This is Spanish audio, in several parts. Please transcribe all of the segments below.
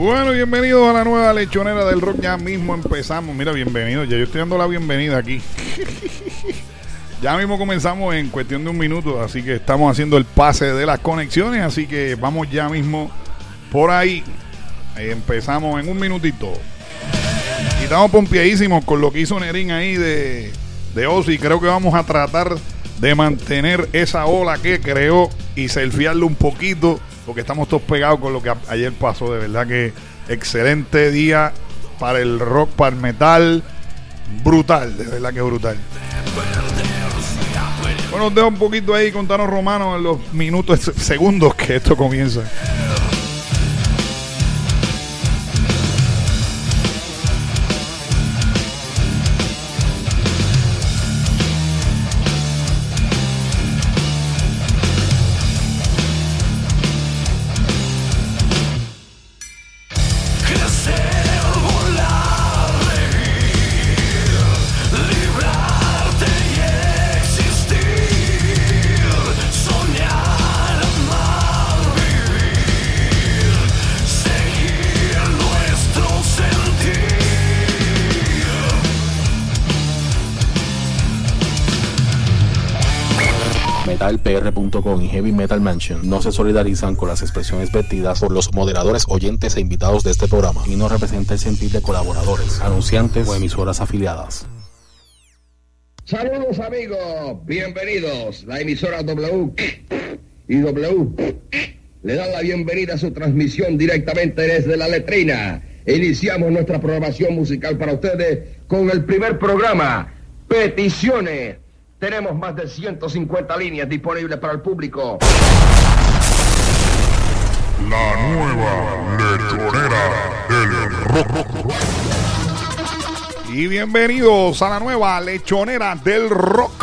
Bueno, bienvenidos a la nueva lechonera del rock. Ya mismo empezamos. Mira, bienvenidos. Ya yo estoy dando la bienvenida aquí. Ya mismo comenzamos en cuestión de un minuto. Así que estamos haciendo el pase de las conexiones. Así que vamos ya mismo por ahí. Empezamos en un minutito. Y estamos pompiadísimos con lo que hizo Nerín ahí de Ozzy. Creo que vamos a tratar de mantener esa ola que creó y selfiearlo un poquito, porque estamos todos pegados con lo que ayer pasó. De verdad que excelente día para el rock, para el metal. Brutal, de verdad que brutal. Bueno, os dejo un poquito ahí con Tano Romano en los minutos, segundos que esto comienza. metalpr.com y Heavy Metal Mansion no se solidarizan con las expresiones vertidas por los moderadores, oyentes e invitados de este programa y no representa el sentir de colaboradores, anunciantes o emisoras afiliadas. Saludos amigos, bienvenidos. La emisora W y W le dan la bienvenida a su transmisión directamente desde la letrina. Iniciamos nuestra programación musical para ustedes con el primer programa, Peticiones. Tenemos más de 150 líneas disponibles para el público. La nueva lechonera del rock. Y bienvenidos a la nueva lechonera del rock.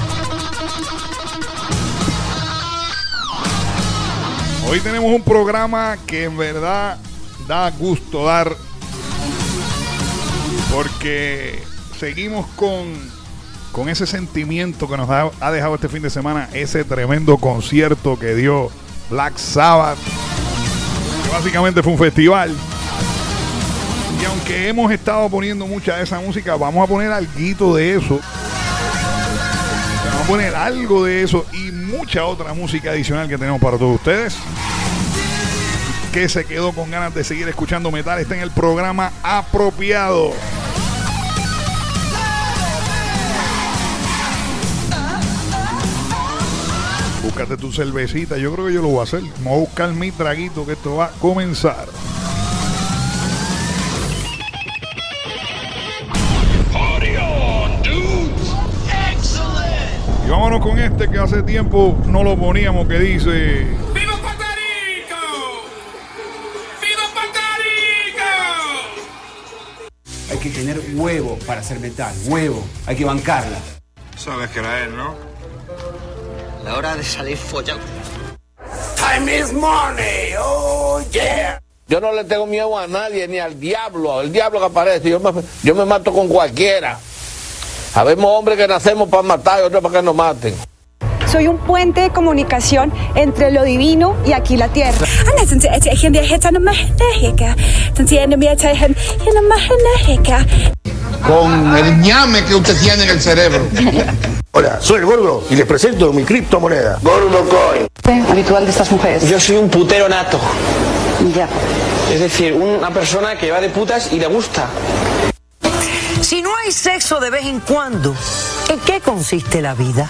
Hoy tenemos un programa que en verdad da gusto dar, porque seguimos con ese sentimiento que nos ha dejado este fin de semana, ese tremendo concierto que dio Black Sabbath, que básicamente fue un festival. Y aunque hemos estado poniendo mucha de esa música, vamos a poner alguito de eso. Vamos a poner algo de eso y mucha otra música adicional que tenemos para todos ustedes. Que se quedó con ganas de seguir escuchando metal, está en el programa apropiado. Búscate tu cervecita, yo creo que yo lo voy a hacer. Vamos a buscar mi traguito, que esto va a comenzar. Party on, dudes. Excellent. Y vámonos con este que hace tiempo no lo poníamos, que dice: ¡Viva Puerto Rico! ¡Viva Puerto Rico! Hay que tener huevo para hacer metal, huevo, hay que bancarla. Sabes que era él, ¿no? La hora de salir follado. Time is money, oh yeah. Yo no le tengo miedo a nadie, ni al diablo que aparece. Yo me mato con cualquiera. Habemos hombres que nacemos para matar y otros para que nos maten. Soy un puente de comunicación entre lo divino y aquí la tierra. Con el ñame que usted tiene en el cerebro. Hola, soy el Gordo y les presento mi criptomoneda. Gordo Coin. Habitual de estas mujeres. Yo soy un putero nato. Ya. Es decir, una persona que va de putas y le gusta. Si no hay sexo de vez en cuando, ¿en qué consiste la vida?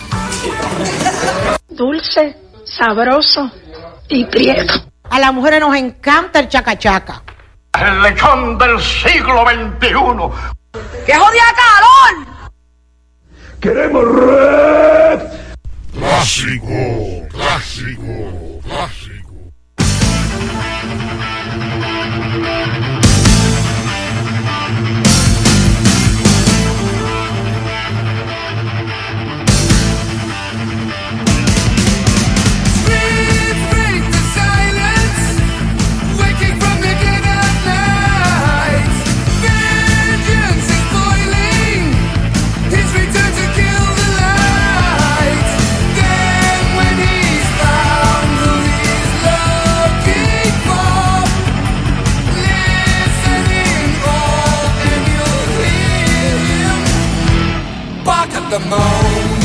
Dulce, sabroso y prieto. A las mujeres nos encanta el chacachaca. El lechón del siglo XXI. ¡Qué jodida calor! ¡Queremos rap! Clásico, clásico, clásico. at the moon.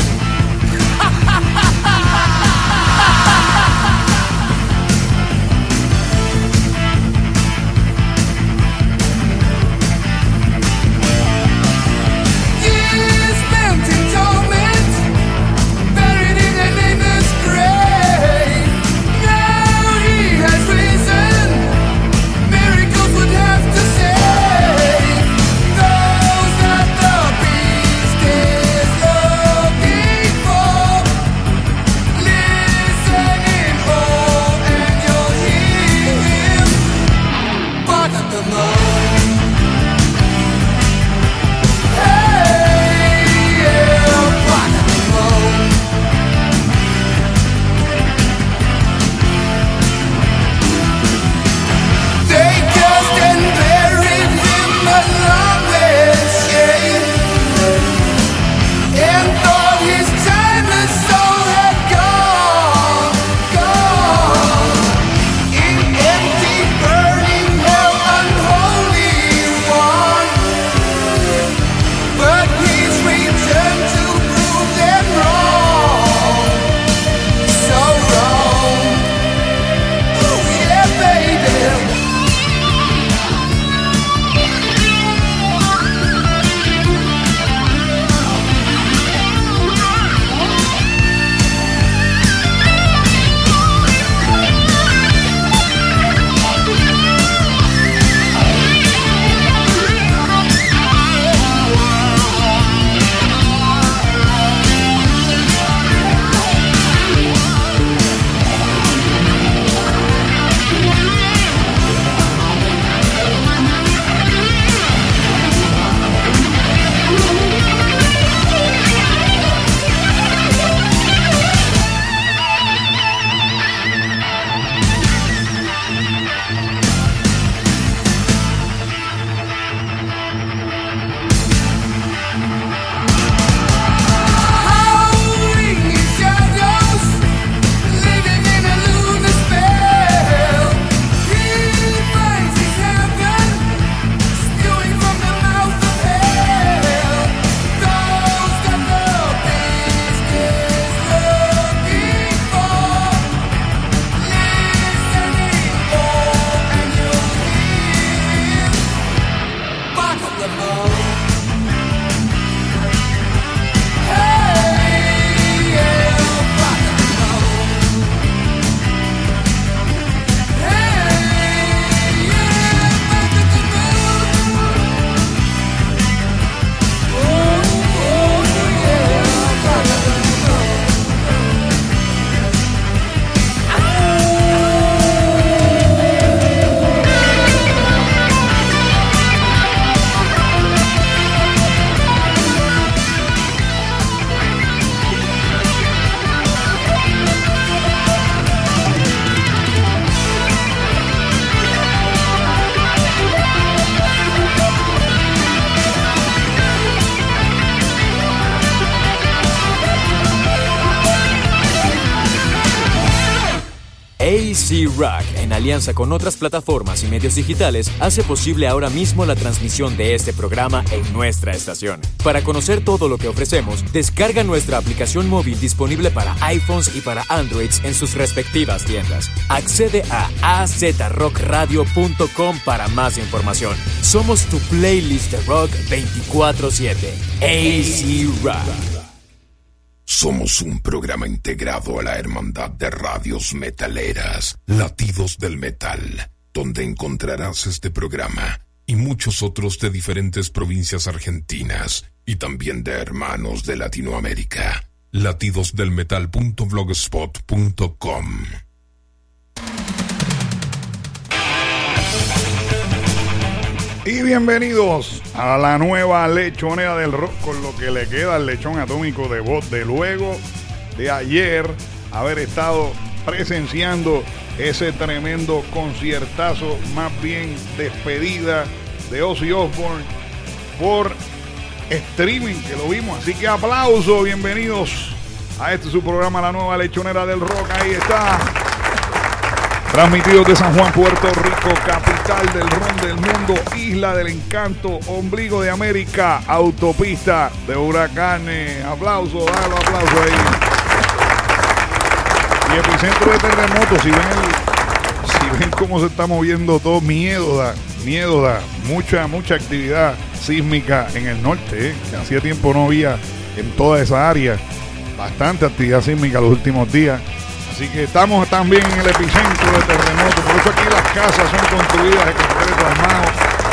AC Rock, en alianza con otras plataformas y medios digitales, hace posible ahora mismo la transmisión de este programa en nuestra estación. Para conocer todo lo que ofrecemos, descarga nuestra aplicación móvil disponible para iPhones y para Androids en sus respectivas tiendas. Accede a azrockradio.com para más información. Somos tu playlist de rock 24/7. AC Rock. Somos un programa integrado a la Hermandad de Radios Metaleras, Latidos del Metal, donde encontrarás este programa y muchos otros de diferentes provincias argentinas y también de hermanos de Latinoamérica. latidosdelmetal.blogspot.com. Y bienvenidos a la nueva lechonera del rock, con lo que le queda al lechón atómico de voz de luego de ayer haber estado presenciando ese tremendo conciertazo, más bien despedida de Ozzy Osbourne por streaming, que lo vimos. Así que aplauso, bienvenidos a este su programa, la nueva lechonera del rock. Ahí está. Transmitidos de San Juan, Puerto Rico, capital del ron del mundo, isla del encanto, ombligo de América, autopista de huracanes. Aplauso, dale los aplausos ahí. Y epicentro de terremotos, si ven cómo se está moviendo todo, miedo da. Mucha actividad sísmica en el norte, que hacía tiempo no había en toda esa área. Bastante actividad sísmica los últimos días. Así que estamos también en el epicentro de terremotos. Por eso aquí las casas son construidas de concreto armado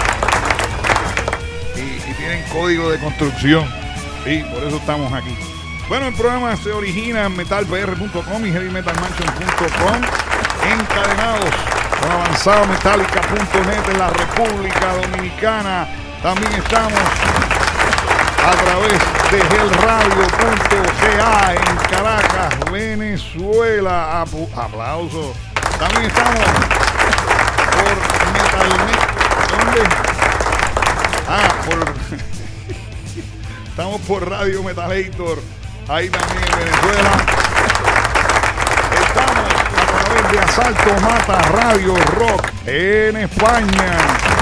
y tienen código de construcción. Sí, por eso estamos aquí. Bueno, el programa se origina en metalpr.com y heavymetalmansion.com, encadenados con avanzadometallica.net en la República Dominicana. También estamos a través de gelradio.ga en Caracas, Venezuela. Aplausos. También estamos por Metalnet. ¿Dónde? Estamos por Radio Metalator, ahí también en Venezuela. Estamos a través de Asalto Mata Radio Rock en España.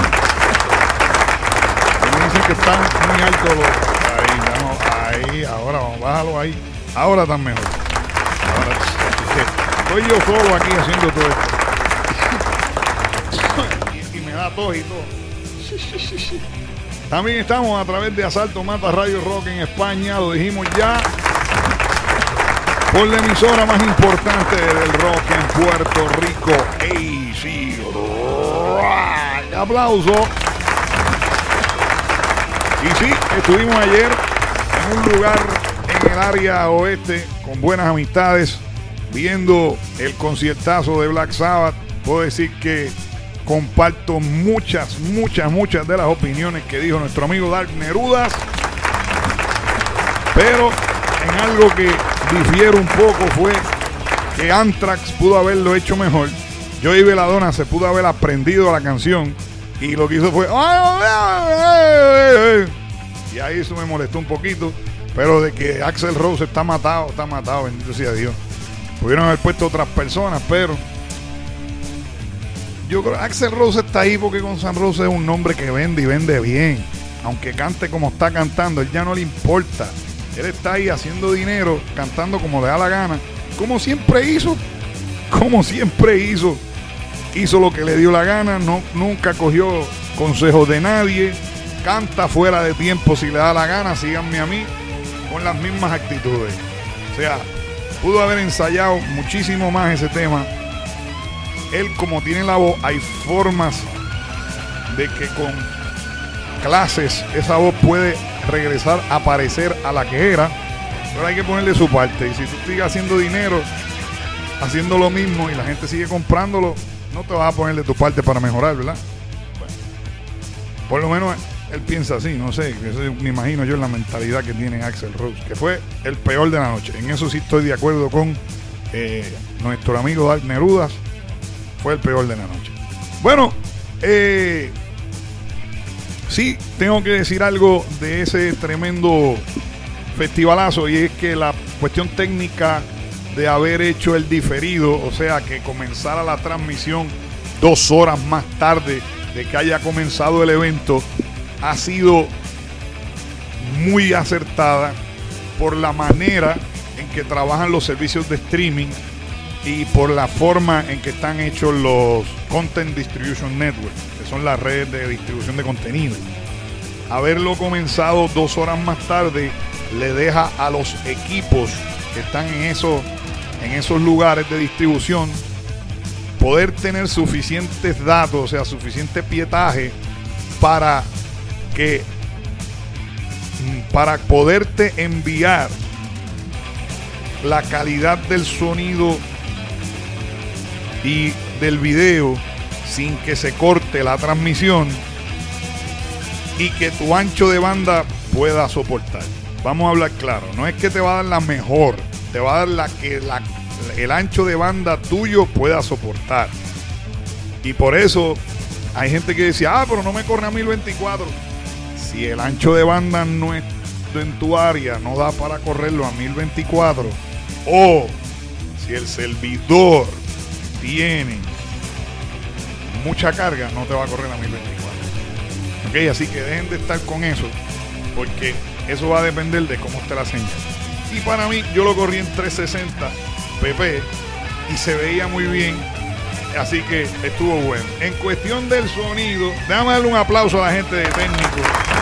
Me dicen que están muy altos los... Ahí, ahora vamos, bájalo ahí. Ahora están mejor. Ahora estoy yo solo aquí haciendo todo esto. y me da tos y todo. También estamos a través de Asalto Mata Radio Rock en España, lo dijimos ya. Por la emisora más importante del rock en Puerto Rico, AC Rock. Aplauso. Y sí, estuvimos ayer en un lugar en el área oeste con buenas amistades viendo el conciertazo de Black Sabbath. Puedo decir que comparto muchas de las opiniones que dijo nuestro amigo Dark Nerudas, pero en algo que difiere un poco fue que Anthrax pudo haberlo hecho mejor. Joey Belladonna se pudo haber aprendido la canción y lo que hizo fue y ahí eso me molestó un poquito, pero de que Axl Rose está matado, bendito sea Dios. Pudieron haber puesto otras personas, pero yo creo que Axl Rose está ahí porque Guns N' Roses es un nombre que vende y vende bien. Aunque cante como está cantando, él ya no le importa. Él está ahí haciendo dinero, cantando como le da la gana, como siempre hizo. Hizo lo que le dio la gana, nunca cogió consejos de nadie, canta fuera de tiempo si le da la gana, síganme a mí, con las mismas actitudes. O sea, pudo haber ensayado muchísimo más ese tema. Él, como tiene la voz, hay formas de que con clases esa voz puede regresar a parecer a la que era, pero hay que ponerle su parte. Y si tú sigues haciendo dinero haciendo lo mismo y la gente sigue comprándolo, no te vas a ponerle tu parte para mejorar, ¿verdad? Bueno, por lo menos él piensa así, no sé, eso me imagino yo en la mentalidad que tiene Axl Rose, que fue el peor de la noche. En eso sí estoy de acuerdo con nuestro amigo Dark Nerudas. Fue el peor de la noche. Bueno, sí, tengo que decir algo de ese tremendo festivalazo, y es que la cuestión técnica de haber hecho el diferido, o sea, que comenzara la transmisión 2 horas más tarde de que haya comenzado el evento, ha sido muy acertada por la manera en que trabajan los servicios de streaming y por la forma en que están hechos los Content Distribution Network, que son las redes de distribución de contenido. Haberlo comenzado 2 horas más tarde le deja a los equipos que están en esos lugares de distribución poder tener suficientes datos, o sea, suficiente pietaje para poderte enviar la calidad del sonido y del video sin que se corte la transmisión y que tu ancho de banda pueda soportar. Vamos a hablar claro, no es que te va a dar la mejor, te va a dar la que el ancho de banda tuyo pueda soportar. Y por eso hay gente que decía, pero no me corre a 1024. Si el ancho de banda no es en tu área, no da para correrlo a 1024, o si el servidor tiene mucha carga, no te va a correr a 1024. Ok, así que dejen de estar con eso, porque eso va a depender de cómo esté la señal. Y para mí, yo lo corrí en 360 pp y se veía muy bien, así que estuvo bueno. En cuestión del sonido, déjame darle un aplauso a la gente de técnico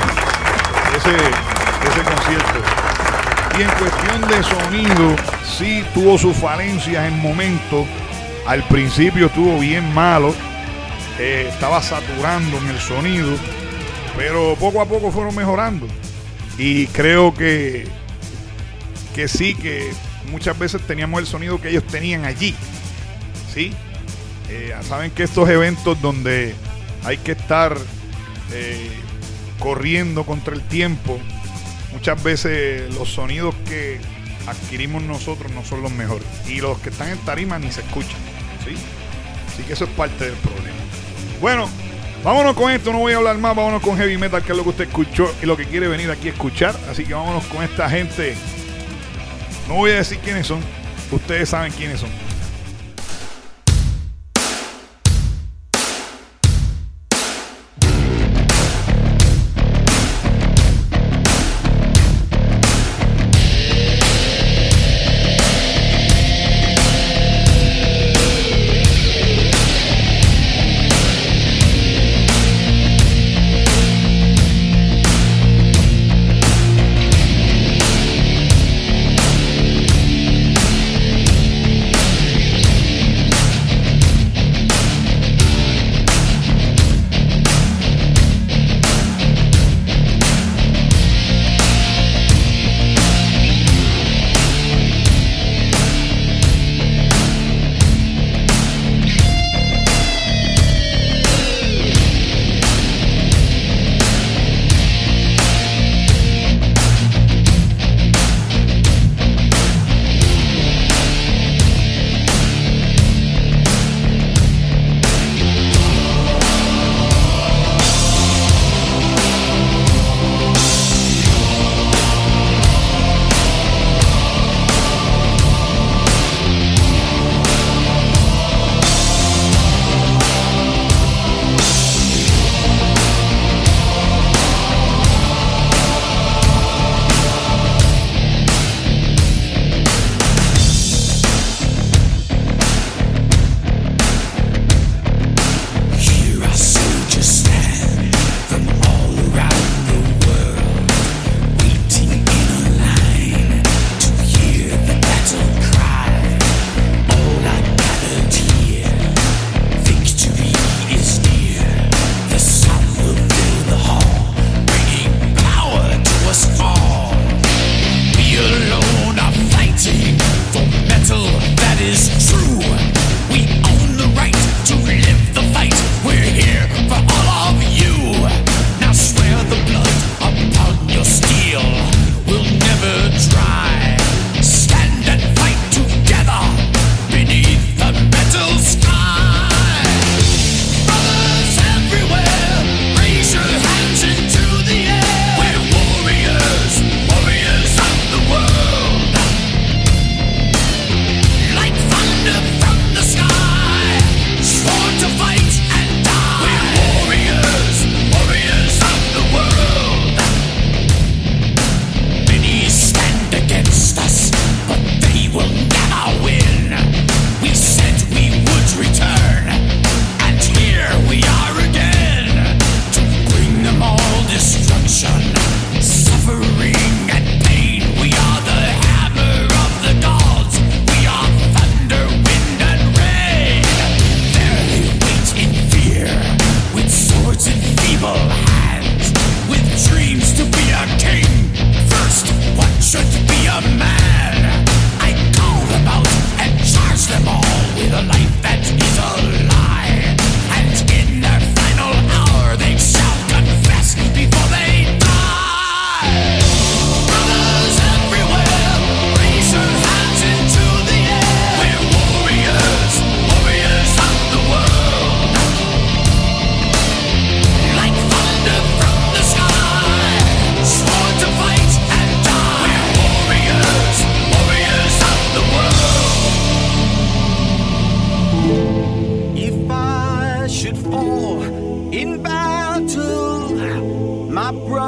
ese concierto. Y en cuestión de sonido, sí tuvo sus falencias en momentos. Al principio estuvo bien malo, estaba saturando en el sonido, pero poco a poco fueron mejorando. Y creo que sí, que muchas veces teníamos el sonido que ellos tenían allí, ¿sí? Saben que estos eventos donde hay que estar corriendo contra el tiempo, muchas veces los sonidos que adquirimos nosotros no son los mejores, y los que están en tarima ni se escuchan, ¿sí? Así que eso es parte del problema. Bueno, vámonos con esto, no voy a hablar más, vámonos con heavy metal, que es lo que usted escuchó y lo que quiere venir aquí a escuchar. Así que vámonos con esta gente. No voy a decir quiénes son, ustedes saben quiénes son.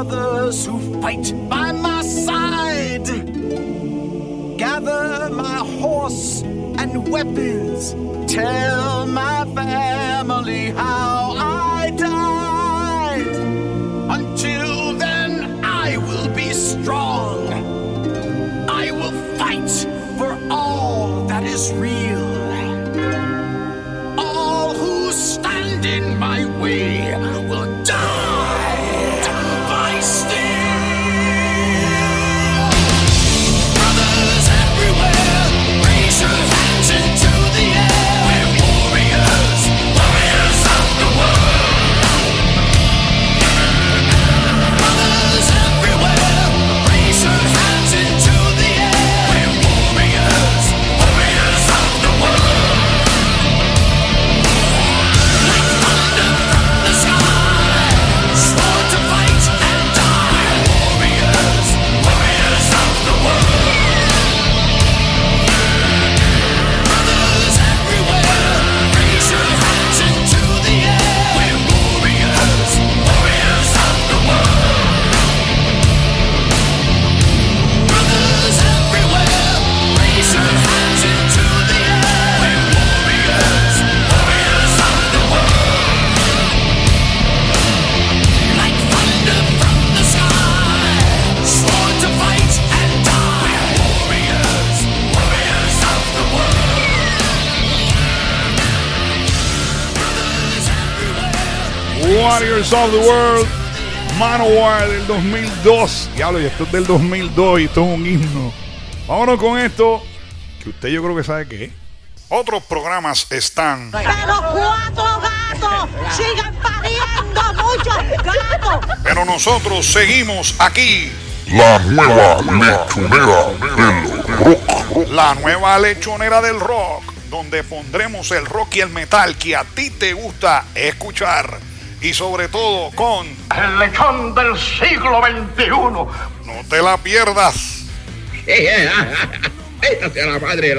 brothers who fight by my side. Gather my horse and weapons. Tell my family how I died. Until then, I will be strong. I will fight for all that is real. All who stand in my way will die by steel. Brothers everywhere, raise your hands into the air. We're warriors, warriors of the world. Brothers everywhere, raise your hands into the air. We're warriors, warriors of the world. Like thunder from the sky, sworn to fight and die. Warriors, warriors of the world. Brothers everywhere, raise your hands into the air. We're warriors, warriors of the world. Brothers everywhere, raise your hands into the air. We're warriors, warriors of the world. Like thunder from the sky, sworn to fight and die. Warriors, warriors of the world. Brothers everywhere. Warriors of the World, Manowar del 2002. Diablo, y esto es del 2002 y esto es un himno. Vámonos con esto, que usted yo creo que sabe qué es. Otros programas están. Pero 4 gatos, sigan pariendo muchos gatos. Pero nosotros seguimos aquí. La nueva lechonera del rock. La nueva lechonera del rock, donde pondremos el rock y el metal que a ti te gusta escuchar. Y sobre todo con El lechón del siglo XXI. No te la pierdas. Esta sea la madre.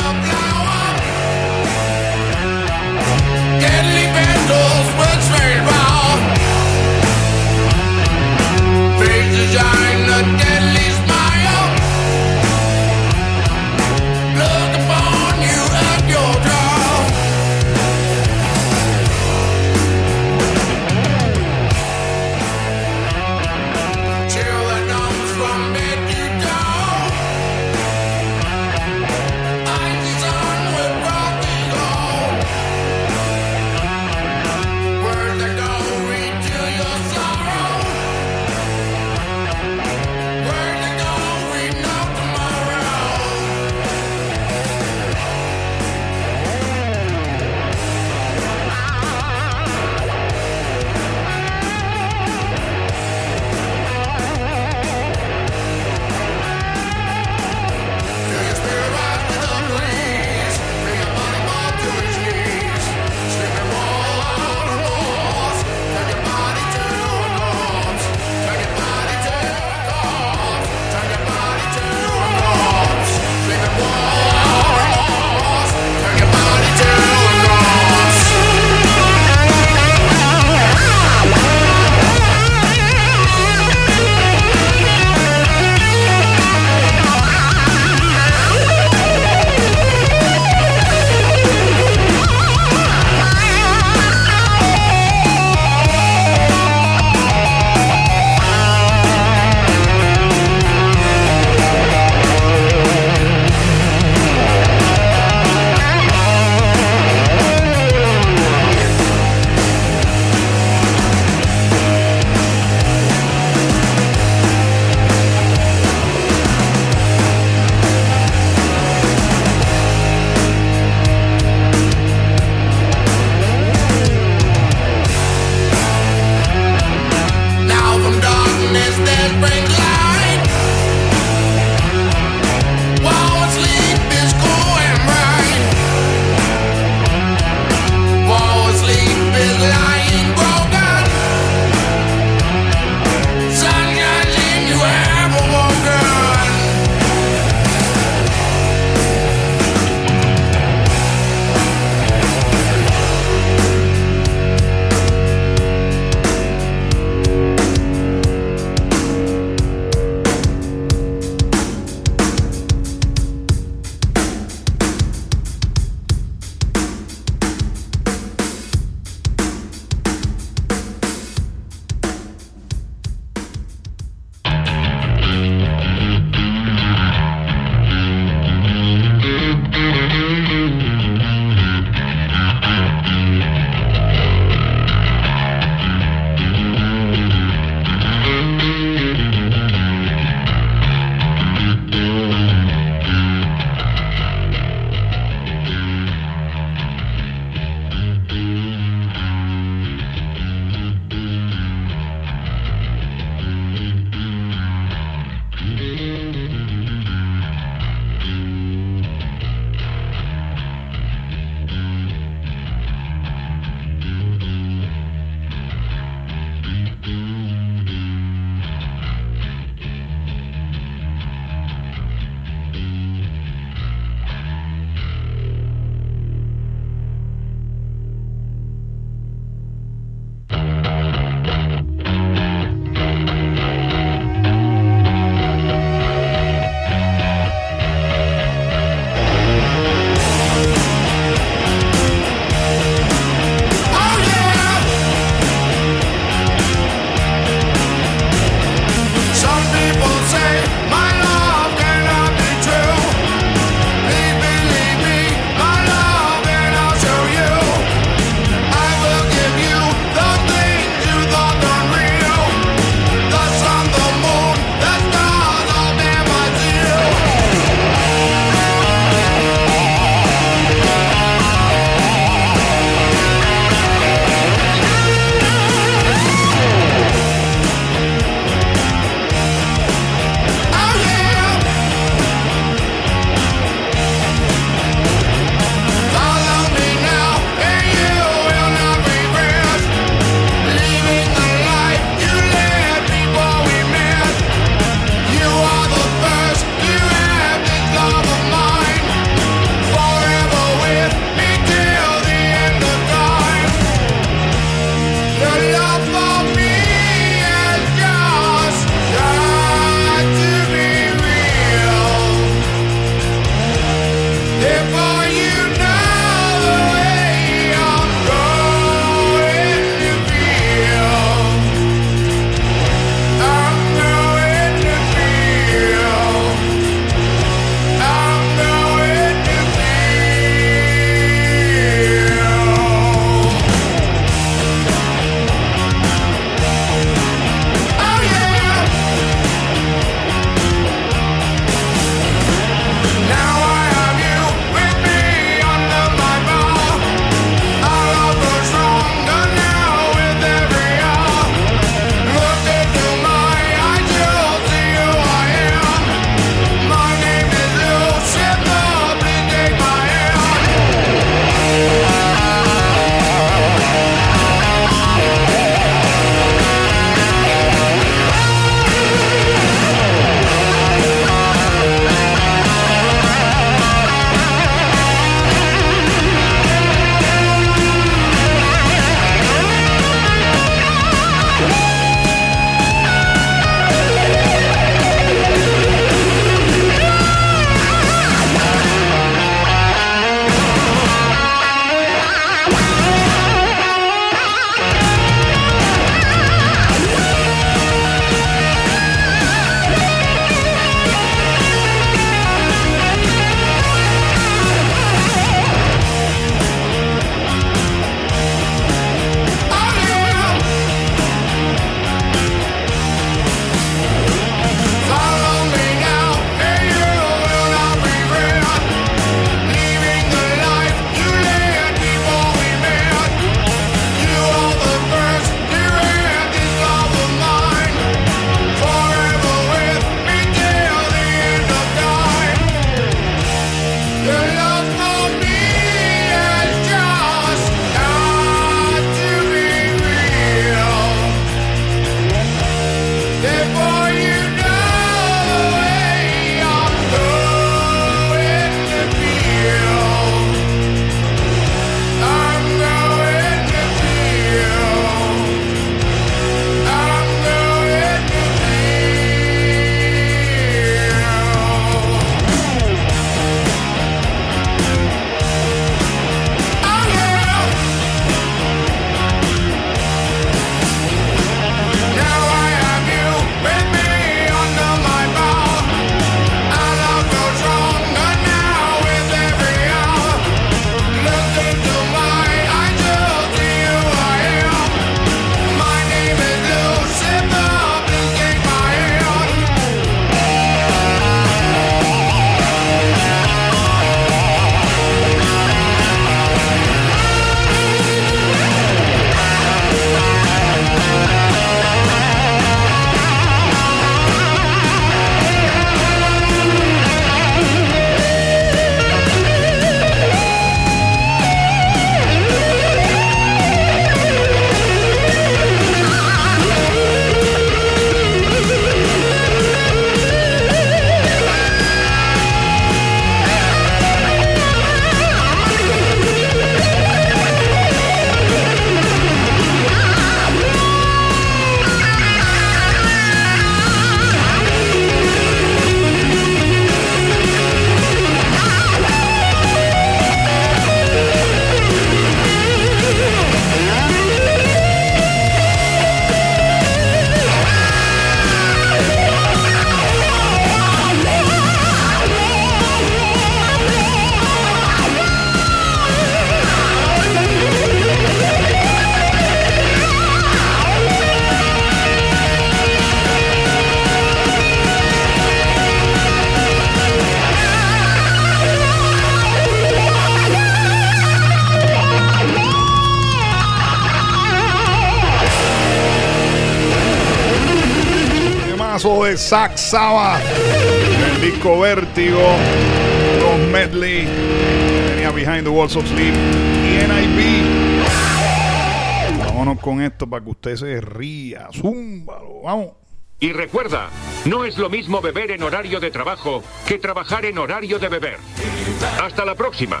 temazo de Black Sabbath, el disco Vértigo, con medley, tenía Behind the Walls of Sleep y NIB. Vámonos con esto para que usted se ría, zúmbalo, vamos. Y recuerda, no es lo mismo beber en horario de trabajo que trabajar en horario de beber. Hasta la próxima.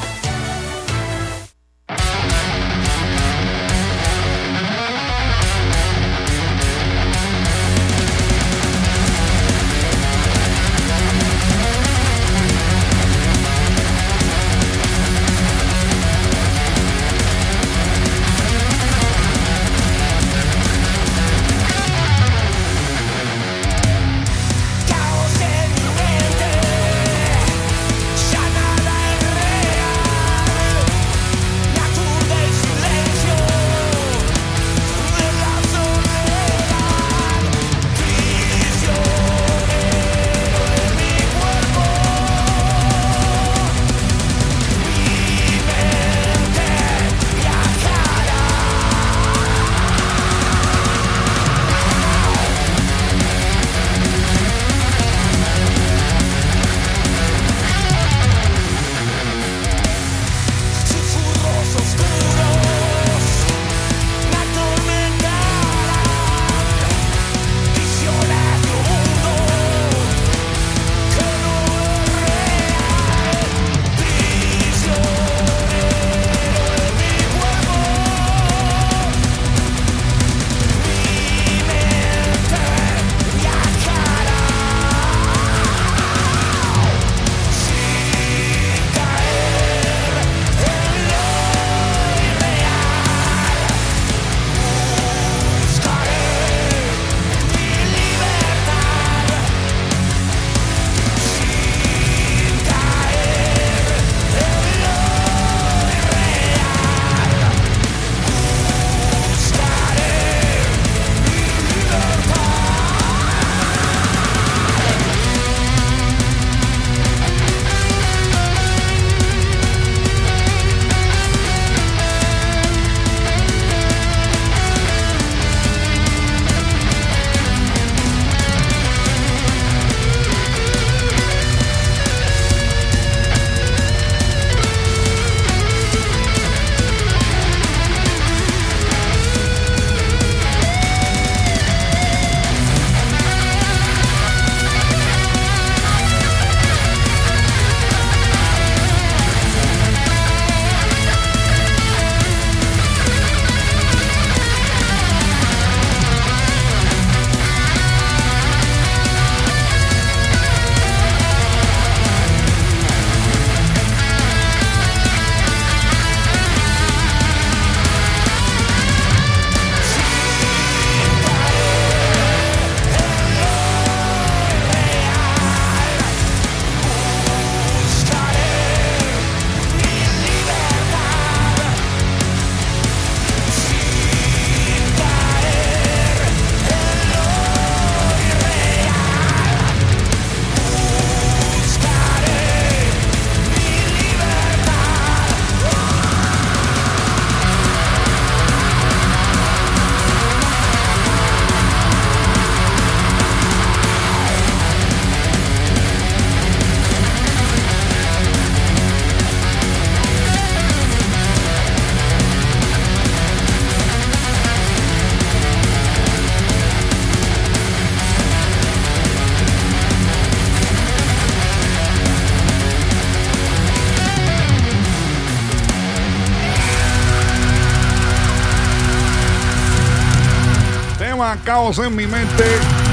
Caos en mi mente,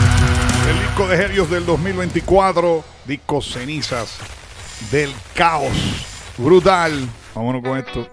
el disco de Helios del 2024, disco Cenizas del Caos, brutal. Vámonos con esto.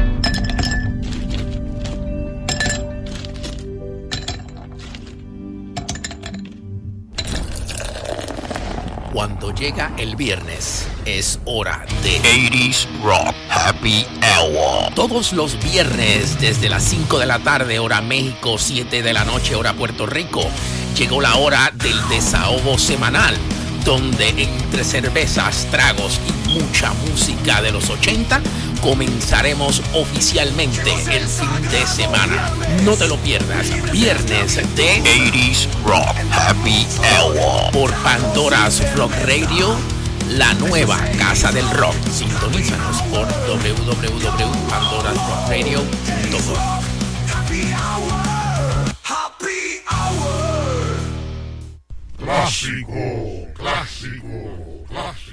Cuando llega el viernes, es hora de 80s Rock Happy Hour. Todos los viernes, desde las 5 de la tarde, hora México, 7 de la noche, hora Puerto Rico, llegó la hora del desahogo semanal, donde entre cervezas, tragos y mucha música de los 80, comenzaremos oficialmente el fin de semana. No te lo pierdas, viernes de 80s Rock Happy Hour por Pandora's Rock Radio, la nueva casa del rock. Sintonízanos por www.pandorasrockradio.com. Clásico, clásico, clásico.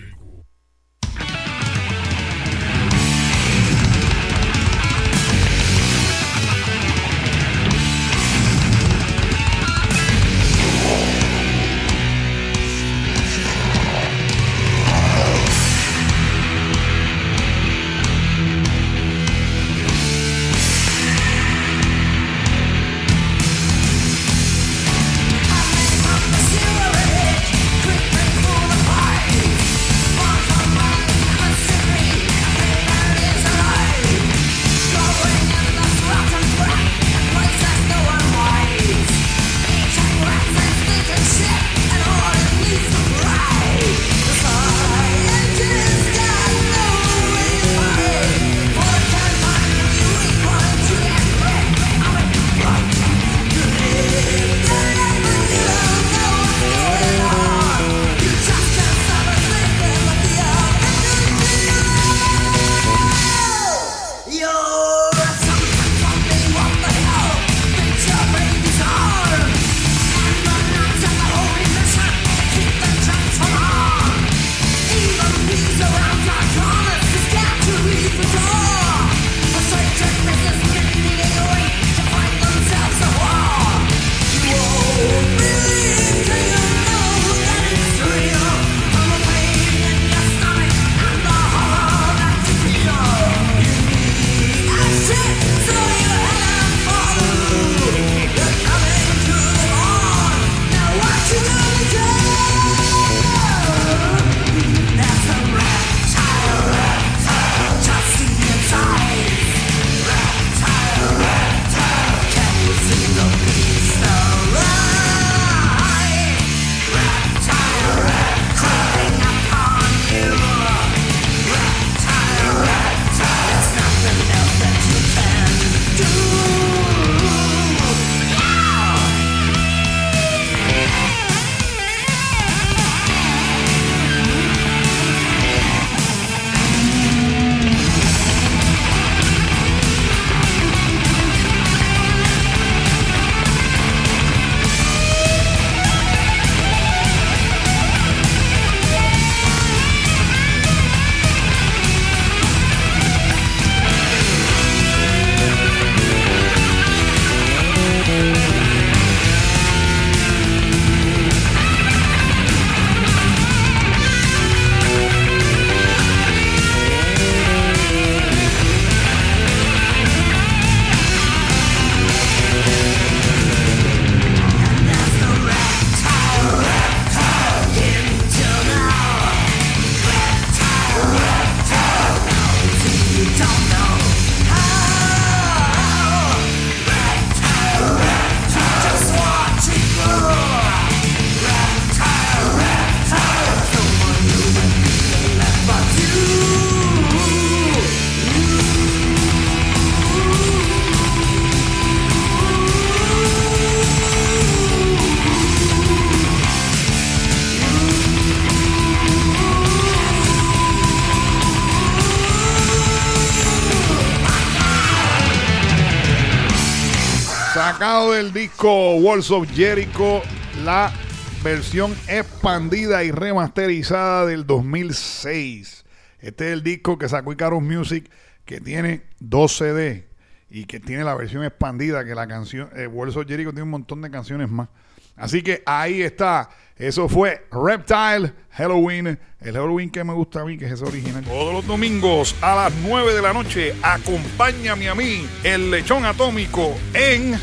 Sacado del disco Walls of Jericho, la versión expandida y remasterizada del 2006. Este es el disco que sacó Icarus Music, que tiene 2 CD y que tiene la versión expandida, que la canción Walls of Jericho tiene un montón de canciones más. Así que ahí está. Eso fue Reptile Halloween. El Halloween que me gusta a mí, que es ese original. Todos los domingos a las 9 de la noche, acompáñame a mí, el Lechón Atómico, en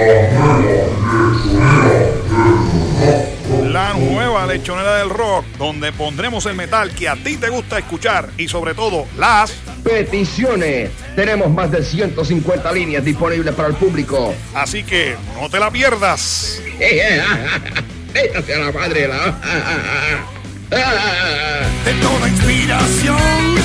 la nueva Lechonera del Rock, donde pondremos el metal que a ti te gusta escuchar y sobre todo las peticiones. Tenemos más de 150 líneas disponibles para el público. Así que no te la pierdas. Esta sea la madre. De toda inspiración.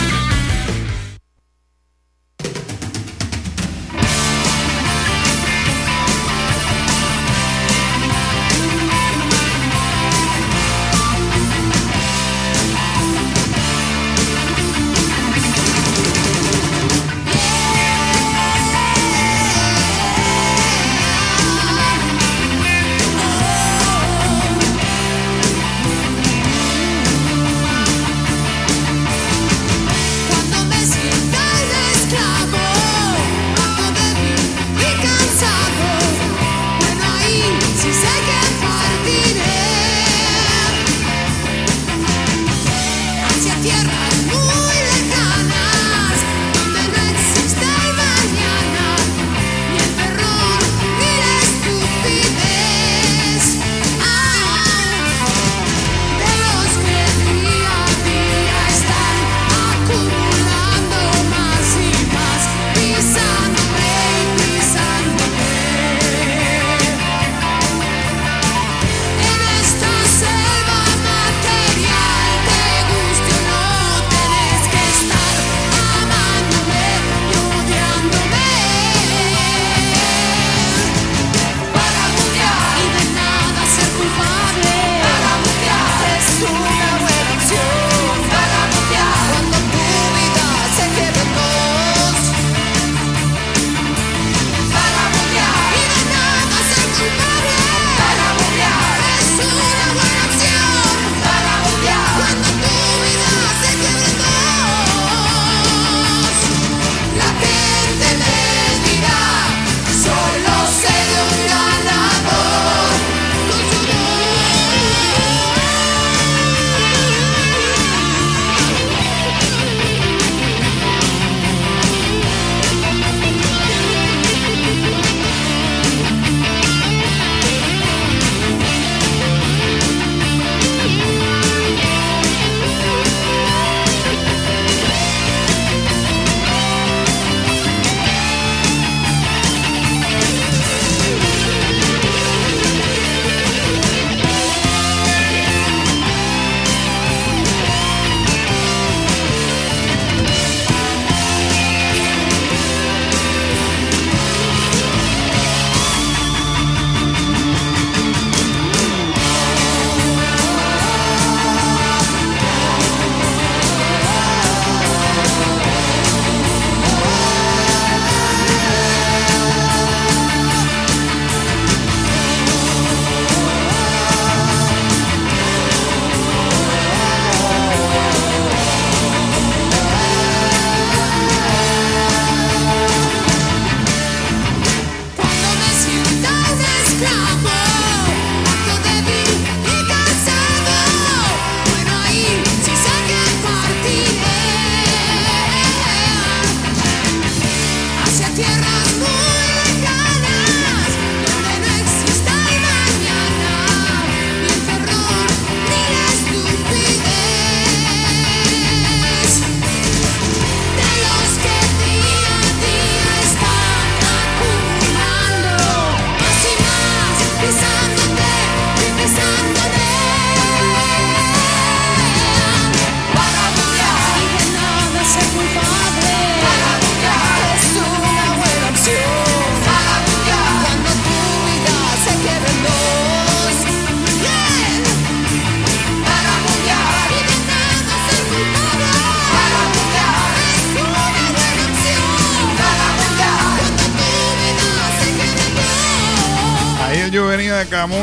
Yo venía de Camuy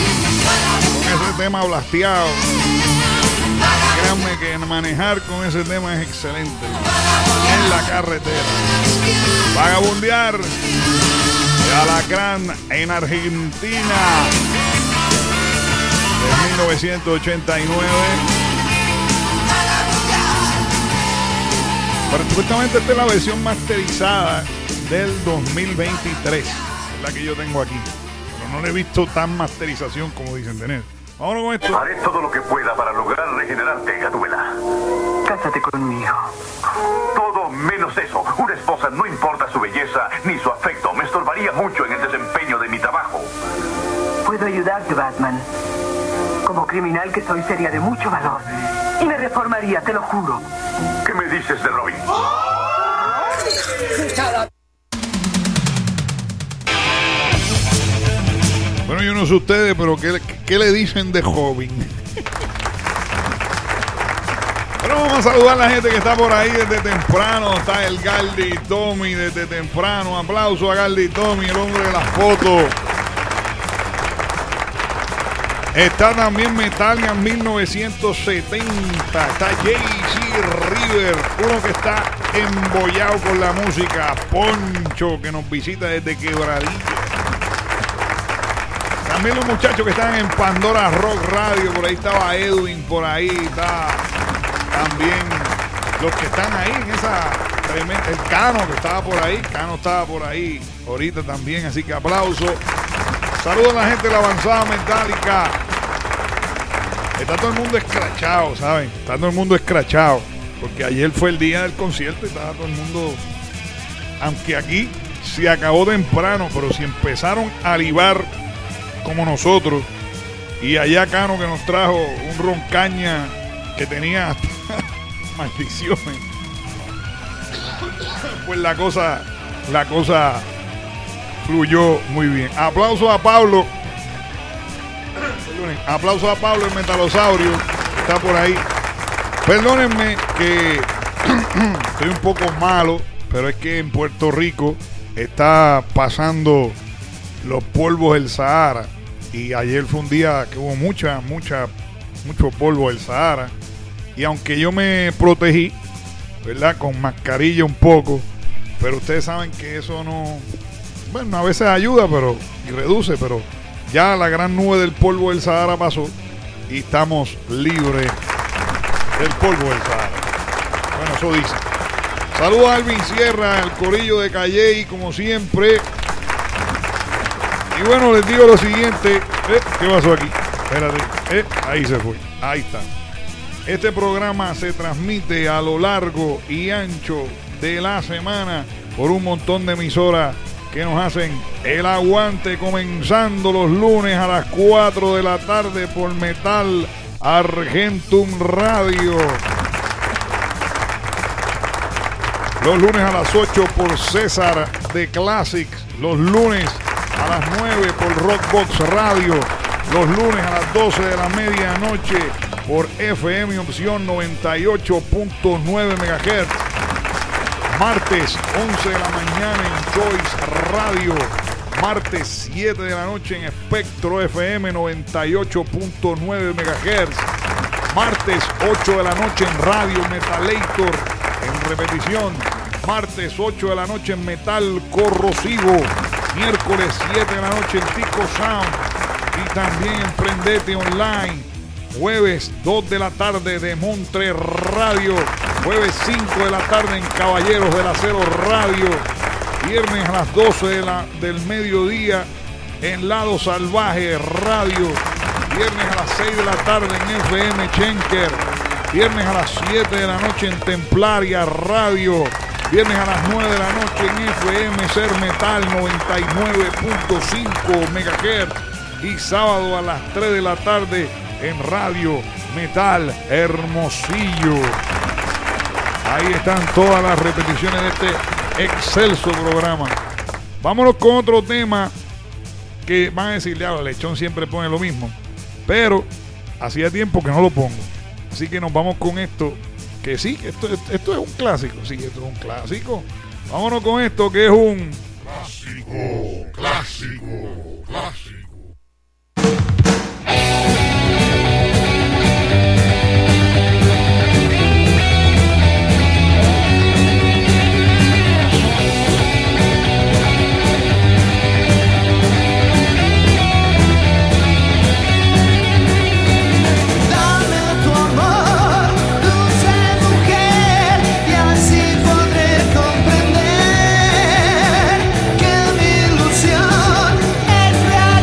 con ese tema blasteado. Créanme que manejar con ese tema es excelente en la carretera. Vagabundear de Alacrán en Argentina de 1989. Pero supuestamente esta es la versión masterizada del 2023, la que yo tengo aquí. No le he visto tan masterización como dicen tener. Vámonos con esto. Haré todo lo que pueda para lograr regenerarte, Gatúbela. Cásate conmigo. Todo menos eso. Una esposa no importa su belleza ni su afecto. Me estorbaría mucho en el desempeño de mi trabajo. Puedo ayudarte, Batman. Como criminal que soy, sería de mucho valor. Y me reformaría, te lo juro. ¿Qué me dices de Robin? Bueno, yo no sé ustedes, pero ¿qué le dicen de Robin? Bueno, vamos a saludar a la gente que está por ahí desde temprano. Está el Galdi Tommy desde temprano. Aplauso a Galdi Tommy, el hombre de las fotos. Está también Metalian 1970. Está JC River, uno que está embollado con la música. Poncho, que nos visita desde Quebradilla. También los muchachos que están en Pandora Rock Radio. Por ahí estaba Edwin, por ahí está también los que están ahí en esa tremenda. El Cano que estaba por ahí. Cano estaba por ahí ahorita también. Así que aplauso. Saludos a la gente de la avanzada metálica. Está todo el mundo escrachado, ¿saben? Está todo el mundo escrachado. Porque ayer fue el día del concierto y estaba todo el mundo. Aunque aquí se acabó temprano, pero si empezaron a libar como nosotros. Y allá Cano que nos trajo un roncaña que tenía hasta maldiciones. Pues la cosa fluyó muy bien. Aplauso a Pablo. Aplauso a Pablo, el metalosaurio. Está por ahí. Perdónenme que estoy un poco malo, pero es que en Puerto Rico está pasando los polvos del Sahara. Y ayer fue un día que hubo mucho polvo del Sahara. Y aunque yo me protegí, ¿verdad? Con mascarilla un poco, pero ustedes saben que eso no... Bueno, a veces ayuda y reduce, pero ya la gran nube del polvo del Sahara pasó y estamos libres del polvo del Sahara. Bueno, eso dice. Saludos a Alvin Sierra, el corillo de Calley, como siempre. Y bueno, les digo lo siguiente. ¿Qué pasó aquí? Espérate. Ahí se fue. Ahí está. Este programa se transmite a lo largo y ancho de la semana por un montón de emisoras que nos hacen el aguante, comenzando los lunes a las 4 de la tarde por Metal Argentum Radio. Los lunes a las 8 por César de Classics. Los lunes a las 9 por Rockbox Radio. Los lunes a las 12 de la medianoche por FM Opción 98.9 MHz. Martes 11 de la mañana en Choice Radio. Martes 7 de la noche en Espectro FM 98.9 MHz. Martes 8 de la noche en Radio Metalator en repetición. Martes 8 de la noche en Metal Corrosivo. Miércoles 7 de la noche en Tico Sound. Y también en Prendete Online. Jueves 2 de la tarde de Montre Radio. Jueves 5 de la tarde en Caballeros del Acero Radio. Viernes a las 12 del mediodía en Lado Salvaje Radio. Viernes a las 6 de la tarde en FM Schenker. Viernes a las 7 de la noche en Templaria Radio. Viernes a las 9 de la noche en FM Ser Metal 99.5 MHz. Y sábado a las 3 de la tarde en Radio Metal Hermosillo. Ahí están todas las repeticiones de este excelso programa. Vámonos con otro tema que van a decirle, Lechón siempre pone lo mismo, pero hacía tiempo que no lo pongo. Así que nos vamos con esto, que sí, esto es un clásico. Sí, esto es un clásico. Vámonos con esto, que es un clásico. Comprender que mi ilusión es real.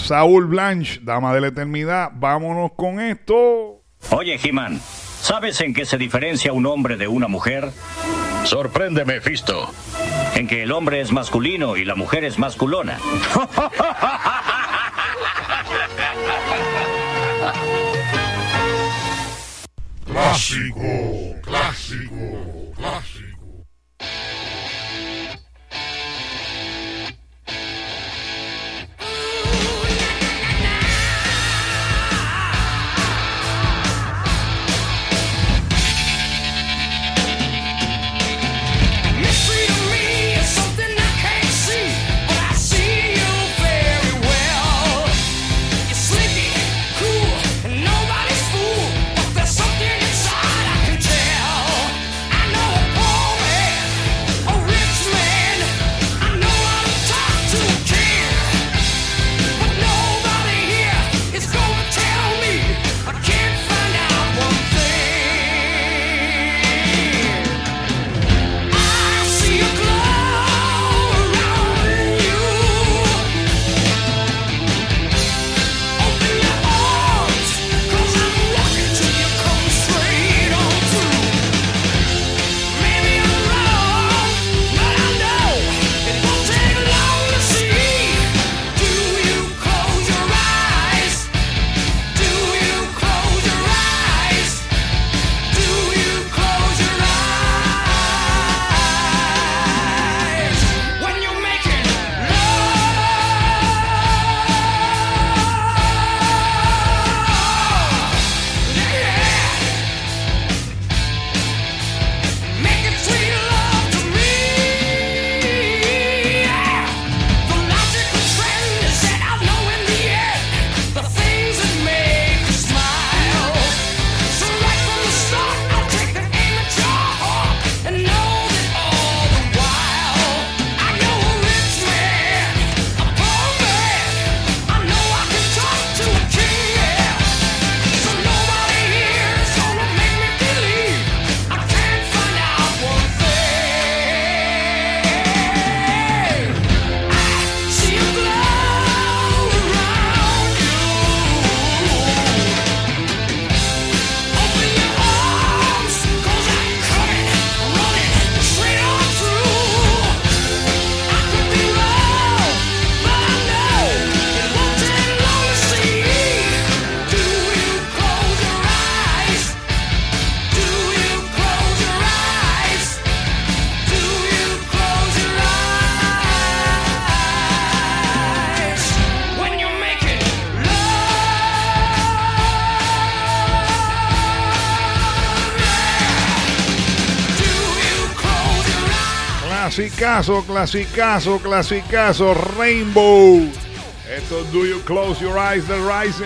Saúl Blanche, Dama de la Eternidad. Vámonos con esto. Oye, He-Man, ¿sabes en qué se diferencia un hombre de una mujer? Sorpréndeme, Fisto. En que el hombre es masculino y la mujer es masculona. Clásico, clásico, clásico. Clasicazo, clasicazo, clasicazo, Rainbow. Esto es Do You Close Your Eyes, The Rising.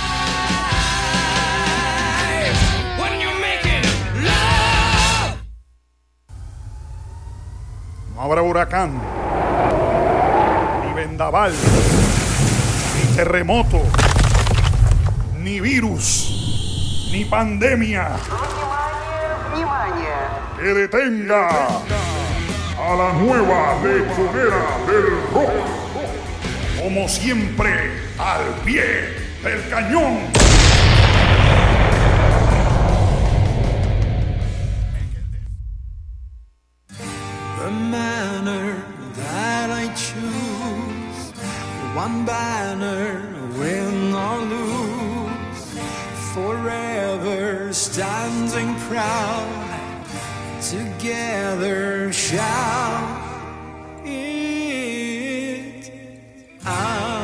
No habrá huracán, ni vendaval, ni terremoto, ni virus, ni pandemia que detenga a la nueva lechonera del rock. Como siempre, al pie del cañón. The manner that I choose, one banner, win or lose, forever standing proud, together shout it out.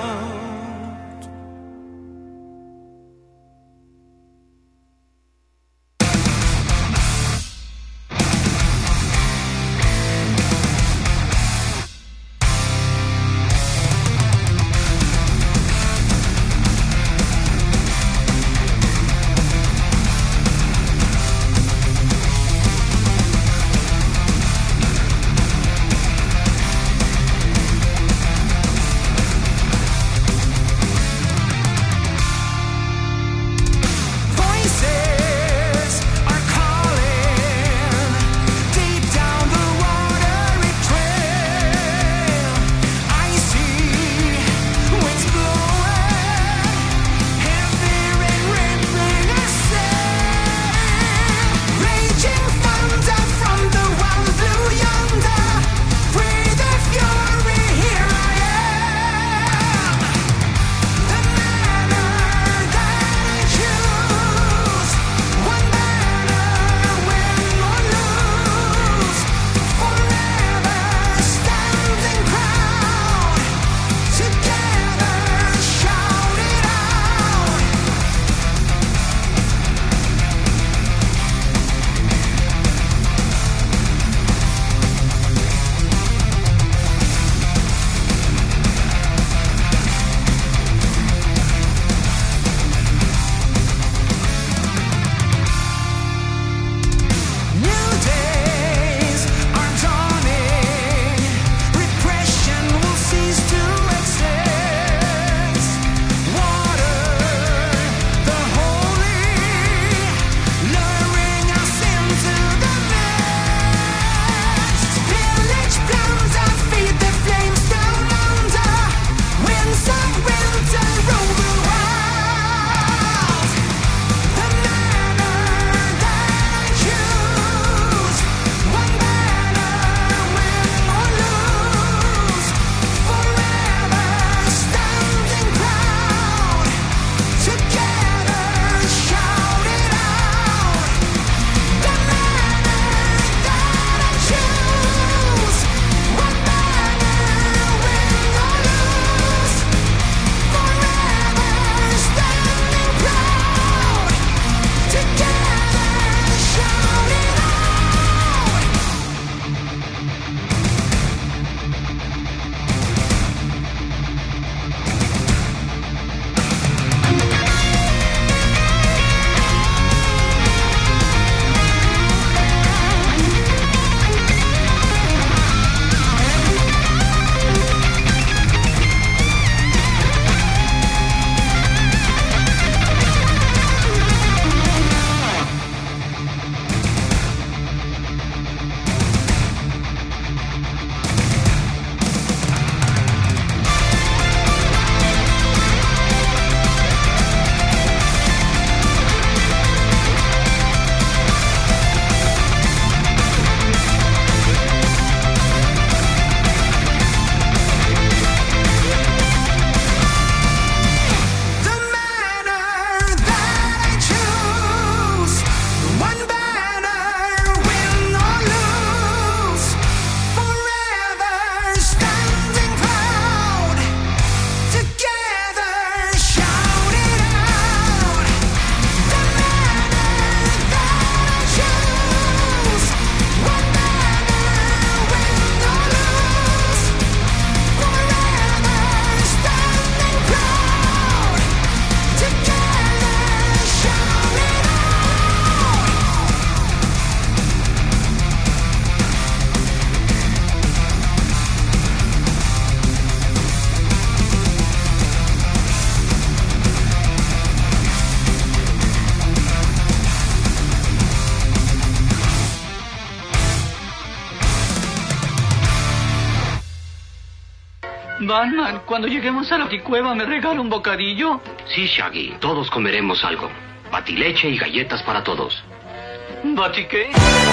Batman, cuando lleguemos a la Cueva me regala un bocadillo. Sí, Shaggy, todos comeremos algo. Batileche y galletas para todos. ¿Bati qué?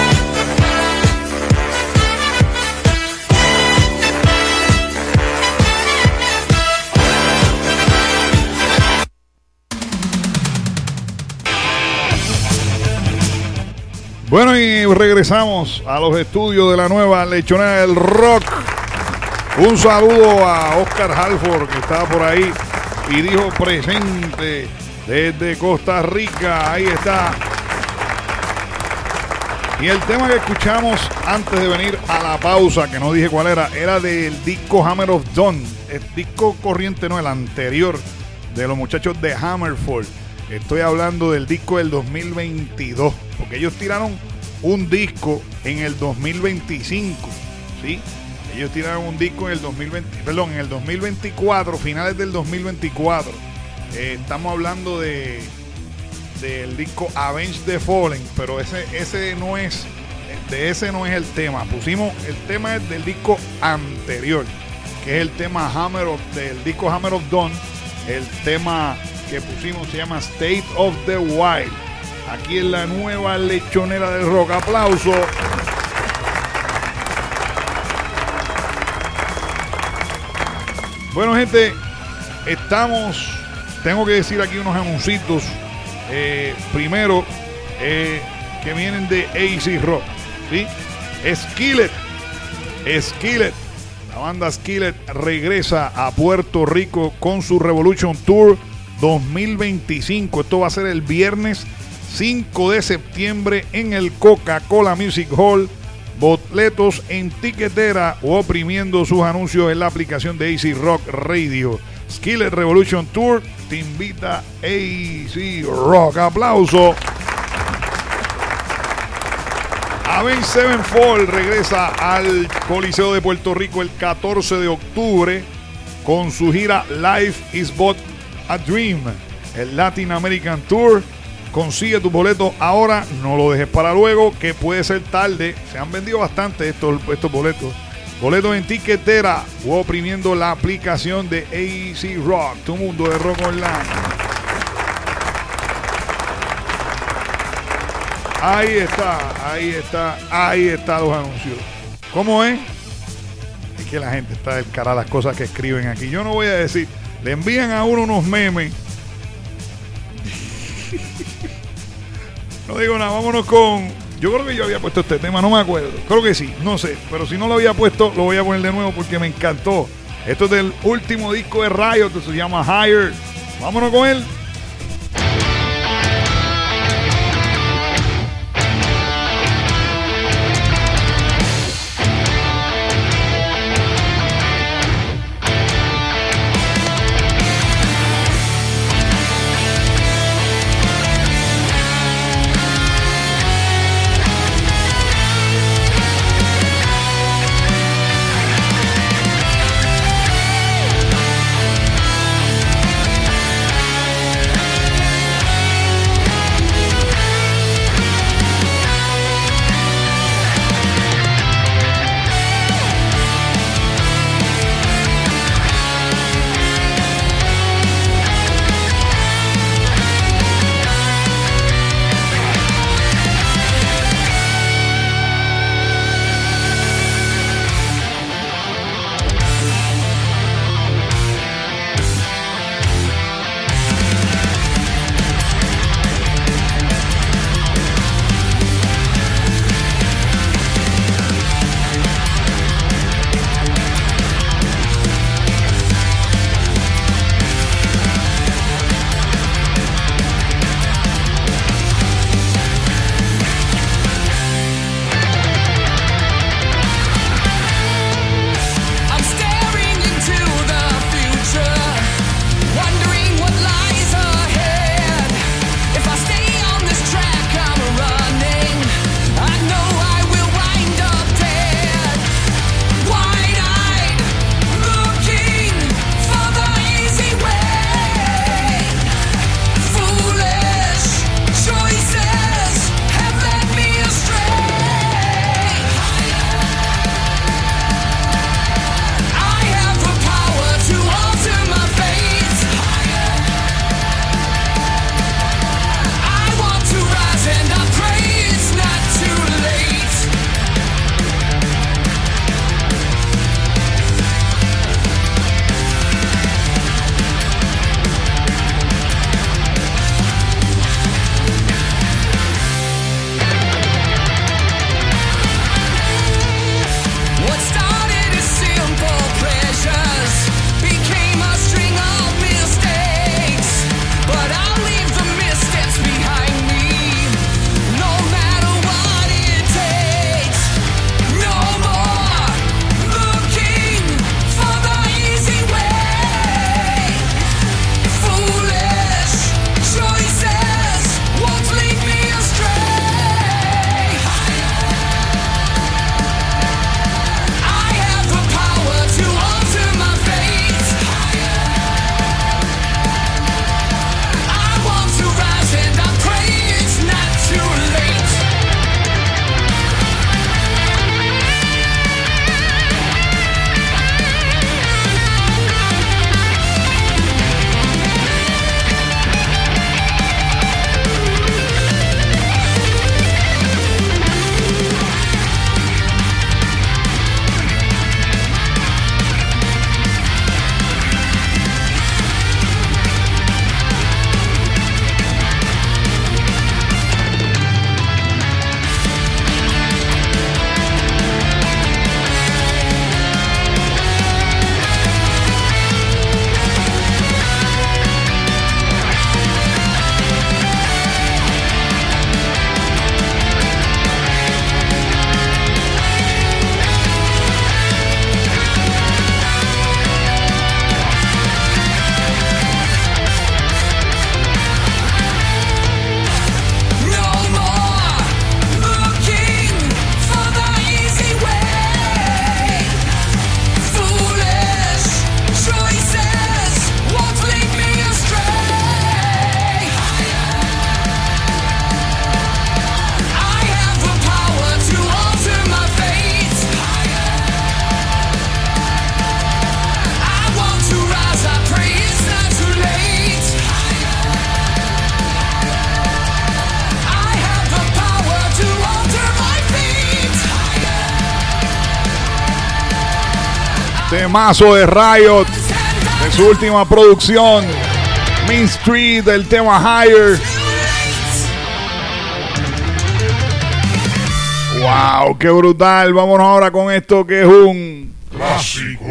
Bueno, y regresamos a los estudios de la nueva lechonera del rock. Un saludo a Oscar Halford, que estaba por ahí y dijo presente desde Costa Rica. Ahí está. Y el tema que escuchamos antes de venir a la pausa, que no dije cuál era del disco Hammer of Dawn. El disco corriente, no, el anterior, de los muchachos de Hammerfall. Estoy hablando del disco del 2022, porque ellos tiraron un disco en el 2025, ¿sí? Ellos tiraron un disco en el 2024, finales del 2024. Estamos hablando del disco Avenged the Fallen, pero ese no es el tema. Pusimos el tema del disco anterior, que es el tema del disco Hammer of Dawn. El tema que pusimos se llama State of the Wild. Aquí en la nueva lechonera del rock. Aplauso. Bueno, gente, tengo que decir aquí unos anuncios. Primero, que vienen de AC Rock, ¿sí? Skillet. La banda Skillet regresa a Puerto Rico con su Revolution Tour 2025. Esto va a ser el viernes 5 de septiembre en el Coca-Cola Music Hall. Boletos en tiquetera o oprimiendo sus anuncios en la aplicación de AC Rock Radio. Skillet Revolution Tour te invita AC Rock. Aplauso. Avenged Sevenfold regresa al Coliseo de Puerto Rico el 14 de octubre con su gira Life is But a Dream, el Latin American Tour. Consigue tu boleto ahora, no lo dejes para luego, que puede ser tarde. Se han vendido bastante estos boletos. Boletos en tiquetera o oprimiendo la aplicación de AC Rock, tu mundo de rock online. Ahí está los anuncios. ¿Cómo es? Es que la gente está del cara a las cosas que escriben aquí. Yo no voy a decir, le envían a uno unos memes. No digo nada, vámonos con... Yo creo que yo había puesto este tema, no me acuerdo. Creo que sí, no sé. Pero si no lo había puesto, lo voy a poner de nuevo porque me encantó. Esto es del último disco de Riot, que se llama Higher. Vámonos con él. Temazo de Riot, de su última producción, Mean Street, del tema Higher. Wow, qué brutal. Vámonos ahora con esto que es un clásico.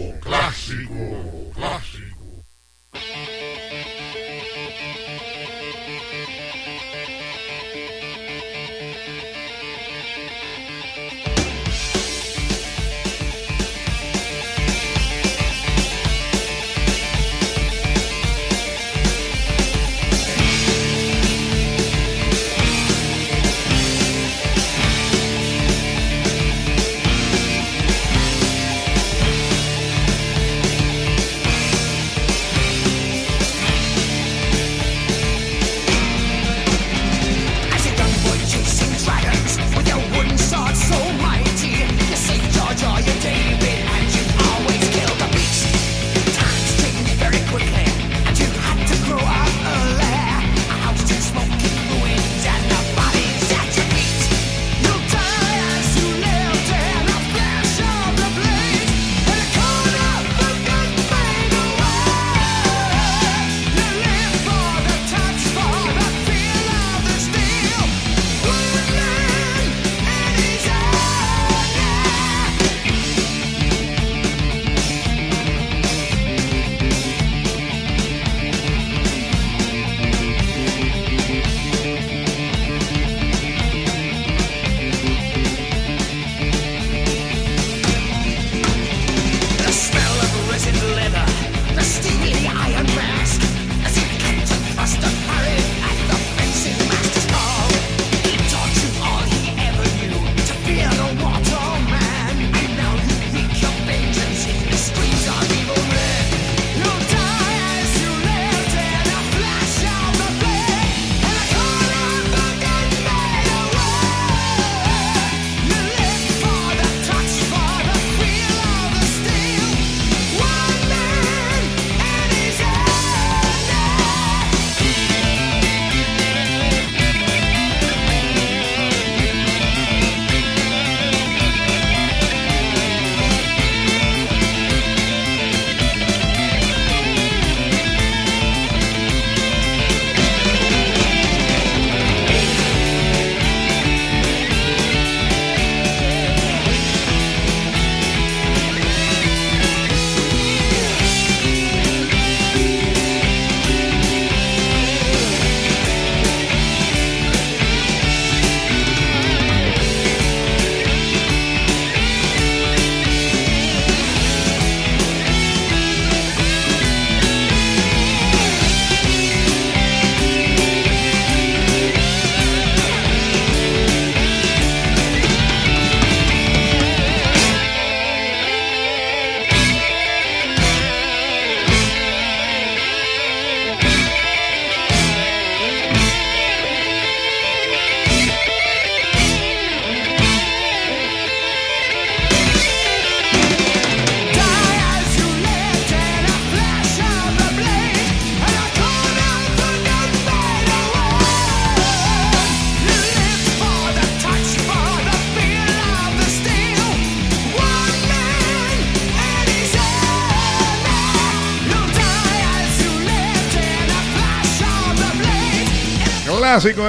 Clásico de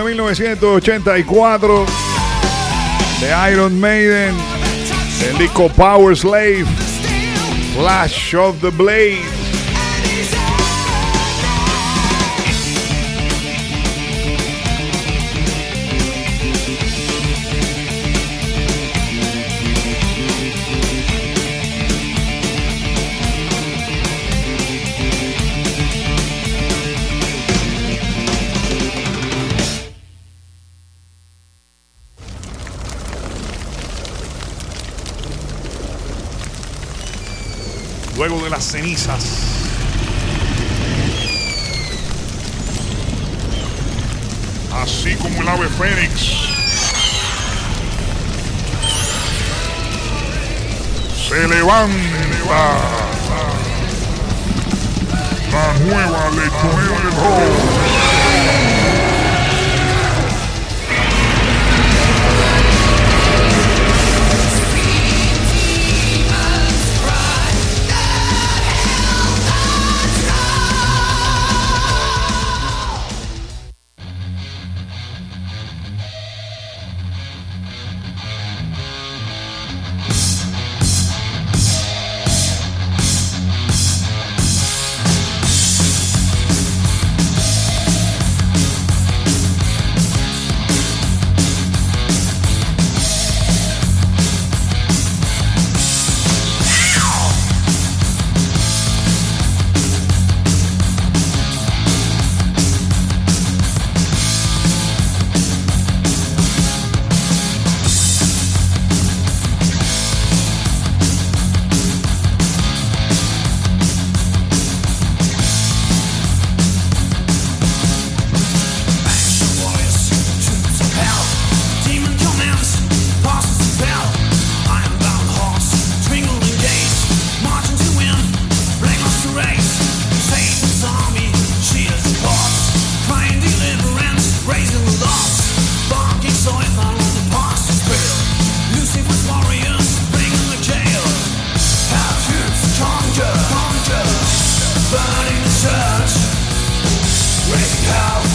1984 de Iron Maiden, el disco Power Slave, Flash of the Blade. Luego de las cenizas, así como el ave fénix, se levanta la nueva lechonera del rock.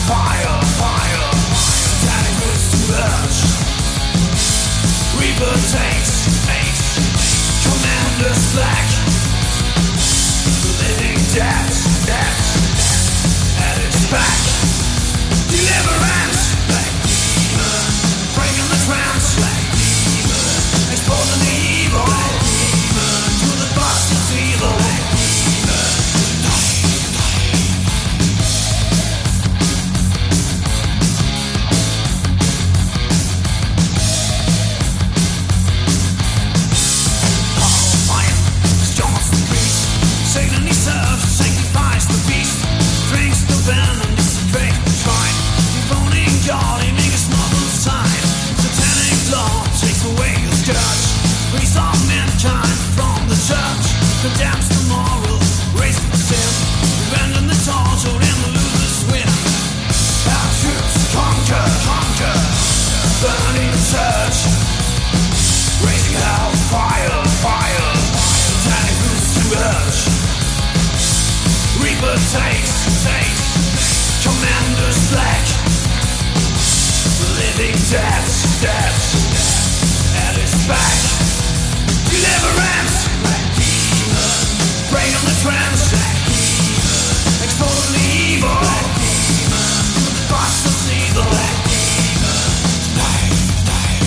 fire, fire. Daddy moves to urge. Reaper takes, Commander's black. Living death, death. At its back. Deliverance. Black demon. Breaking the trance. Black demon. Exposing the evil. Black demon. To the bastard's evil. Black Satan he serves, sanctifies the beast, drinks the venom, disintegrates the shrine. Devoning God, he makes a smuggle sign. Satanic law takes away his judge. Frees all mankind from the church. Condemns the moral, race for sin. Revenge the tortured and the losers win. Our troops conquer, conquer. Burning the church. Raising hell, fire, fire. Satanic roots to urge. Reaper takes, Commander's black. Living death, death. At his back. Deliverance. Black demon. Breaking the trance. Black demon. Exposing the evil. Black demon. The bastard's evil. Black demon. Die, die.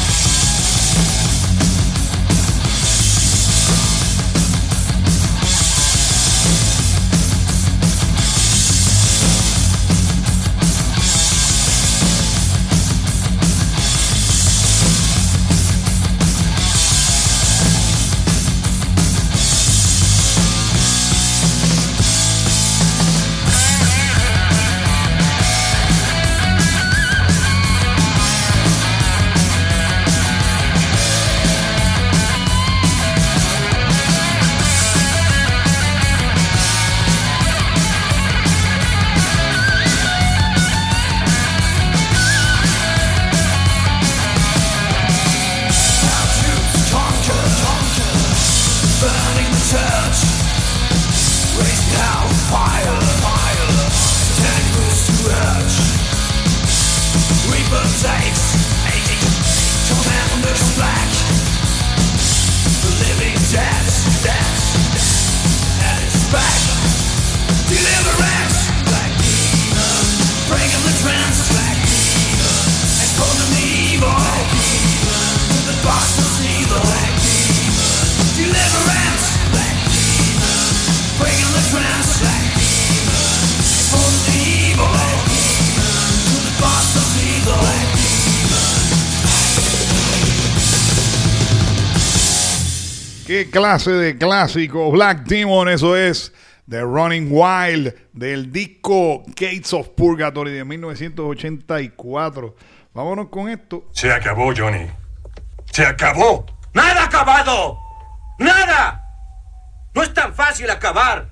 Qué clase de clásico. Black Demon, eso es The Running Wild del disco Gates of Purgatory de 1984. Vámonos con esto. Se acabó, Johnny. Se acabó. ¡Nada acabado! ¡Nada! No es tan fácil acabar.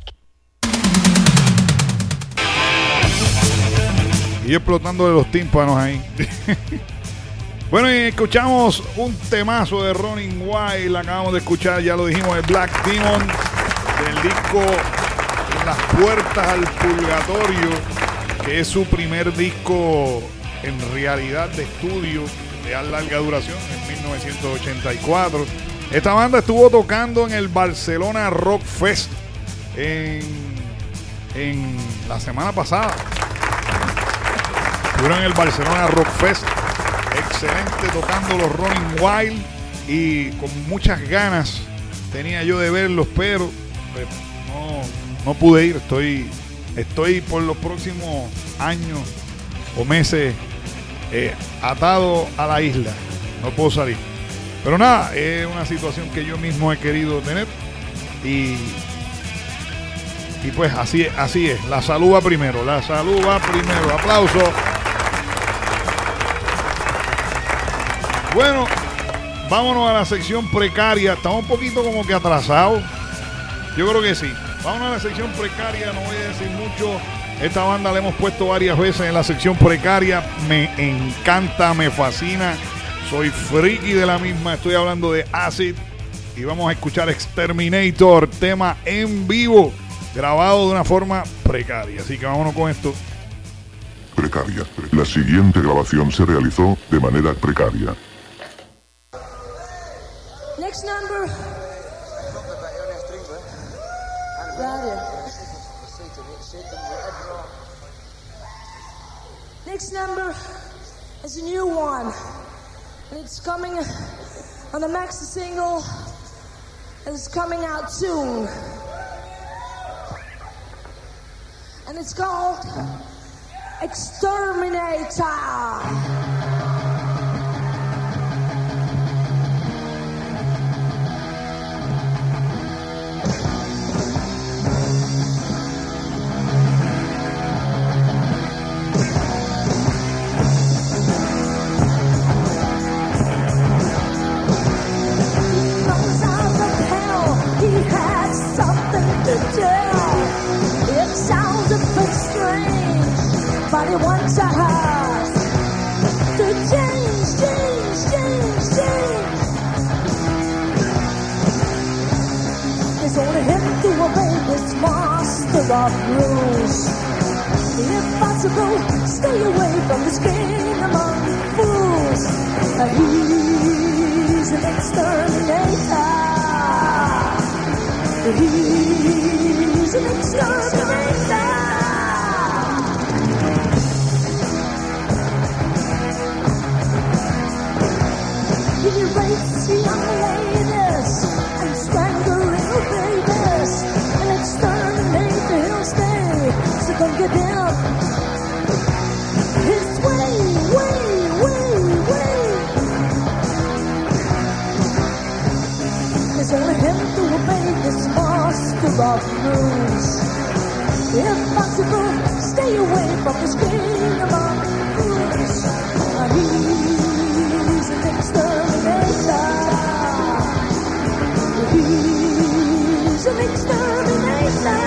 Y explotando de los tímpanos ahí. Bueno, y escuchamos un temazo de Running Wild. Acabamos de escuchar, ya lo dijimos, el Black Demon del disco Las Puertas al Purgatorio, que es su primer disco en realidad de estudio de larga duración, en 1984. Esta banda estuvo tocando en el Barcelona Rock Fest en la semana pasada. Estuvieron en el Barcelona Rock Fest. Excelente tocando los Running Wild y con muchas ganas tenía yo de verlos, pero no pude ir. Estoy por los próximos años o meses atado a la isla, no puedo salir, pero nada, es una situación que yo mismo he querido tener y pues así es, la salud va primero, aplauso. Bueno, vámonos a la sección precaria. Estamos un poquito como que atrasados. Yo creo que sí. Vámonos a la sección precaria. No voy a decir mucho. Esta banda la hemos puesto varias veces en la sección precaria. Me encanta, me fascina. Soy friki de la misma. Estoy hablando de Acid. Y vamos a escuchar Exterminator, tema en vivo, grabado de una forma precaria. Así que vámonos con esto. precaria. La siguiente grabación se realizó de manera precaria. Next number. Next number is a new one, and it's coming on the maxi single, and it's coming out soon, and it's called Exterminator. But he wants a house to change. It's only him to obey this master of rules. If possible, stay away from this king among fools. He's an exterminator. He's an exterminator. He rapes young ladies and strangles little babies. An exterminator he'll stay, so come get him. His way. There's only him to obey this master of rules. If possible, stay away from this king among fools. He's an exterminator. He's an exterminator.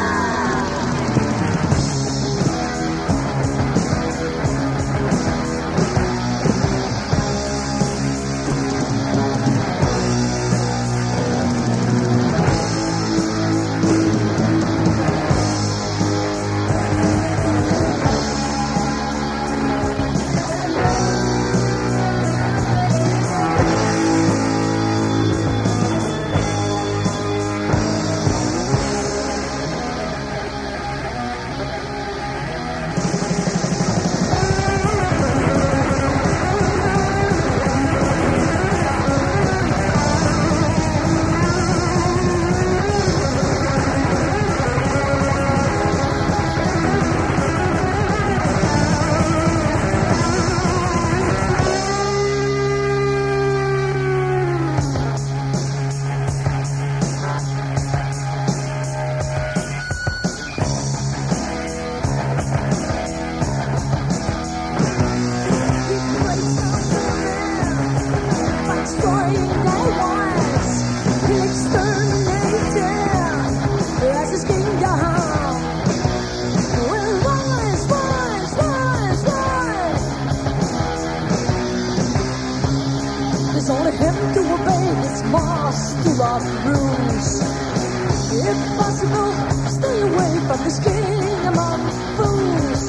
There's only him to obey this master of rules. If possible, stay away from this king among fools.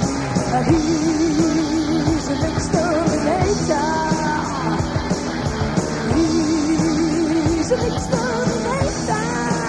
He's an exterminator. He's an exterminator.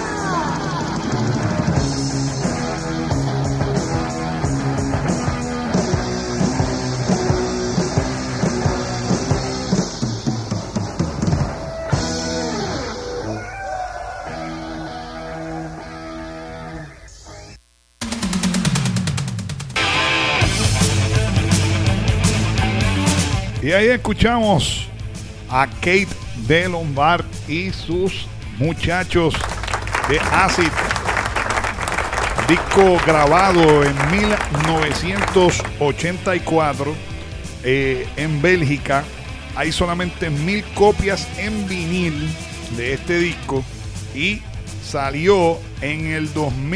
Y ahí escuchamos a Kate de Lombard y sus muchachos de Acid. Disco grabado en 1984 en Bélgica. Hay solamente 1000 copias en vinil de este disco y salió en el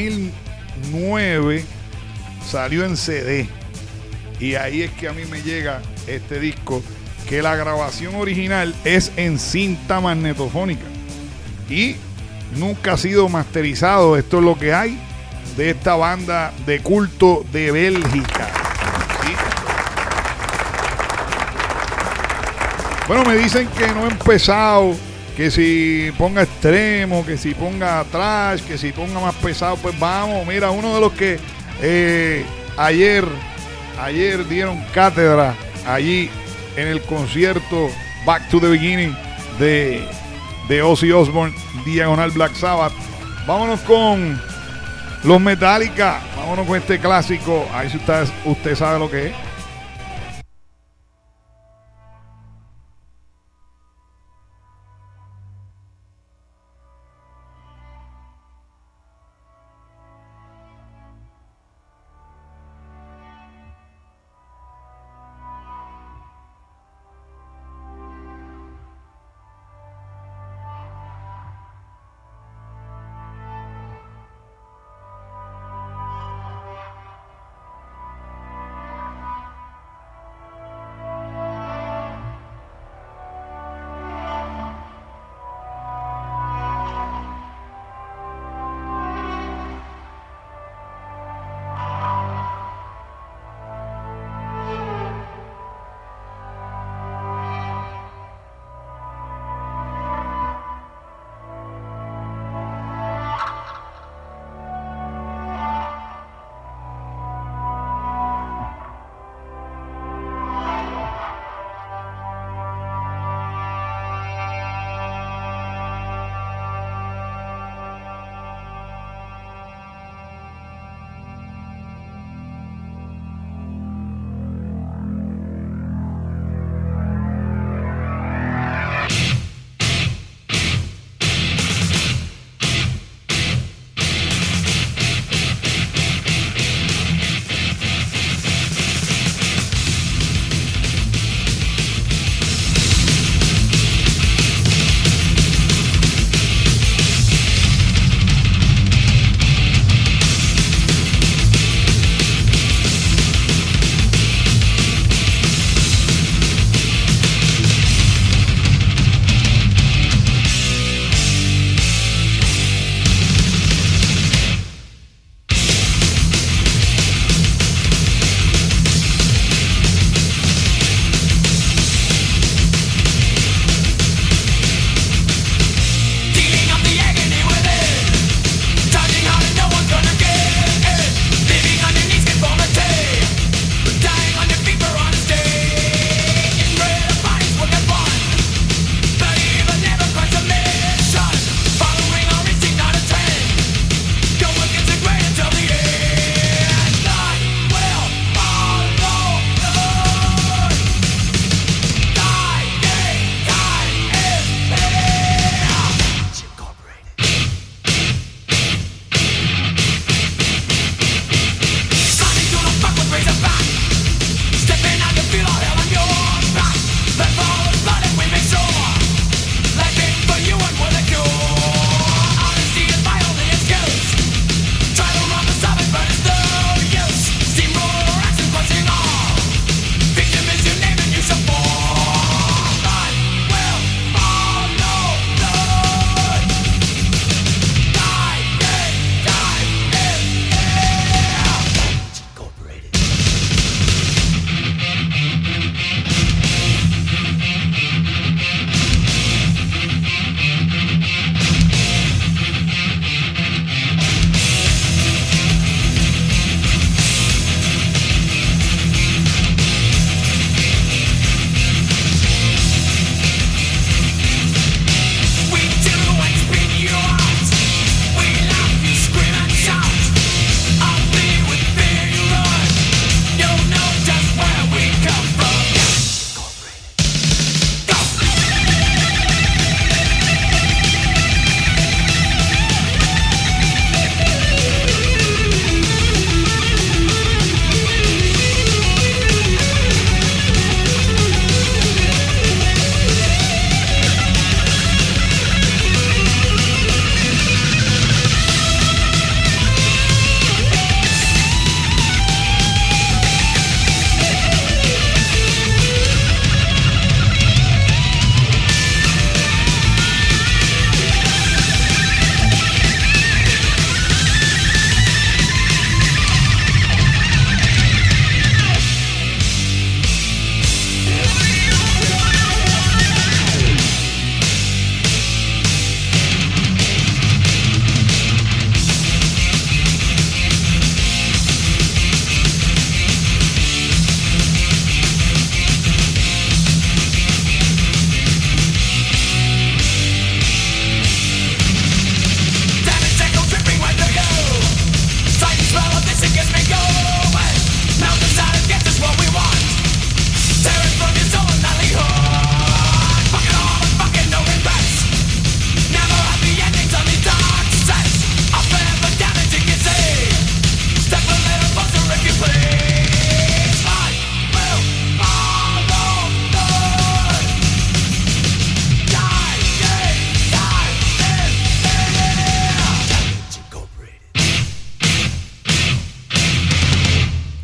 2009, salió en CD. Y ahí es que a mí me llega este disco, que la grabación original es en cinta magnetofónica y nunca ha sido masterizado. Esto es lo que hay de esta banda de culto de Bélgica. ¿Sí? Bueno, me dicen que no he empezado, que si ponga extremo, que si ponga trash, que si ponga más pesado, pues vamos. Mira, uno de los que ayer dieron cátedra allí en el concierto Back to the Beginning de Ozzy Osbourne, diagonal Black Sabbath. Vámonos con los Metallica, vámonos con este clásico. Ahí si usted sabe lo que es.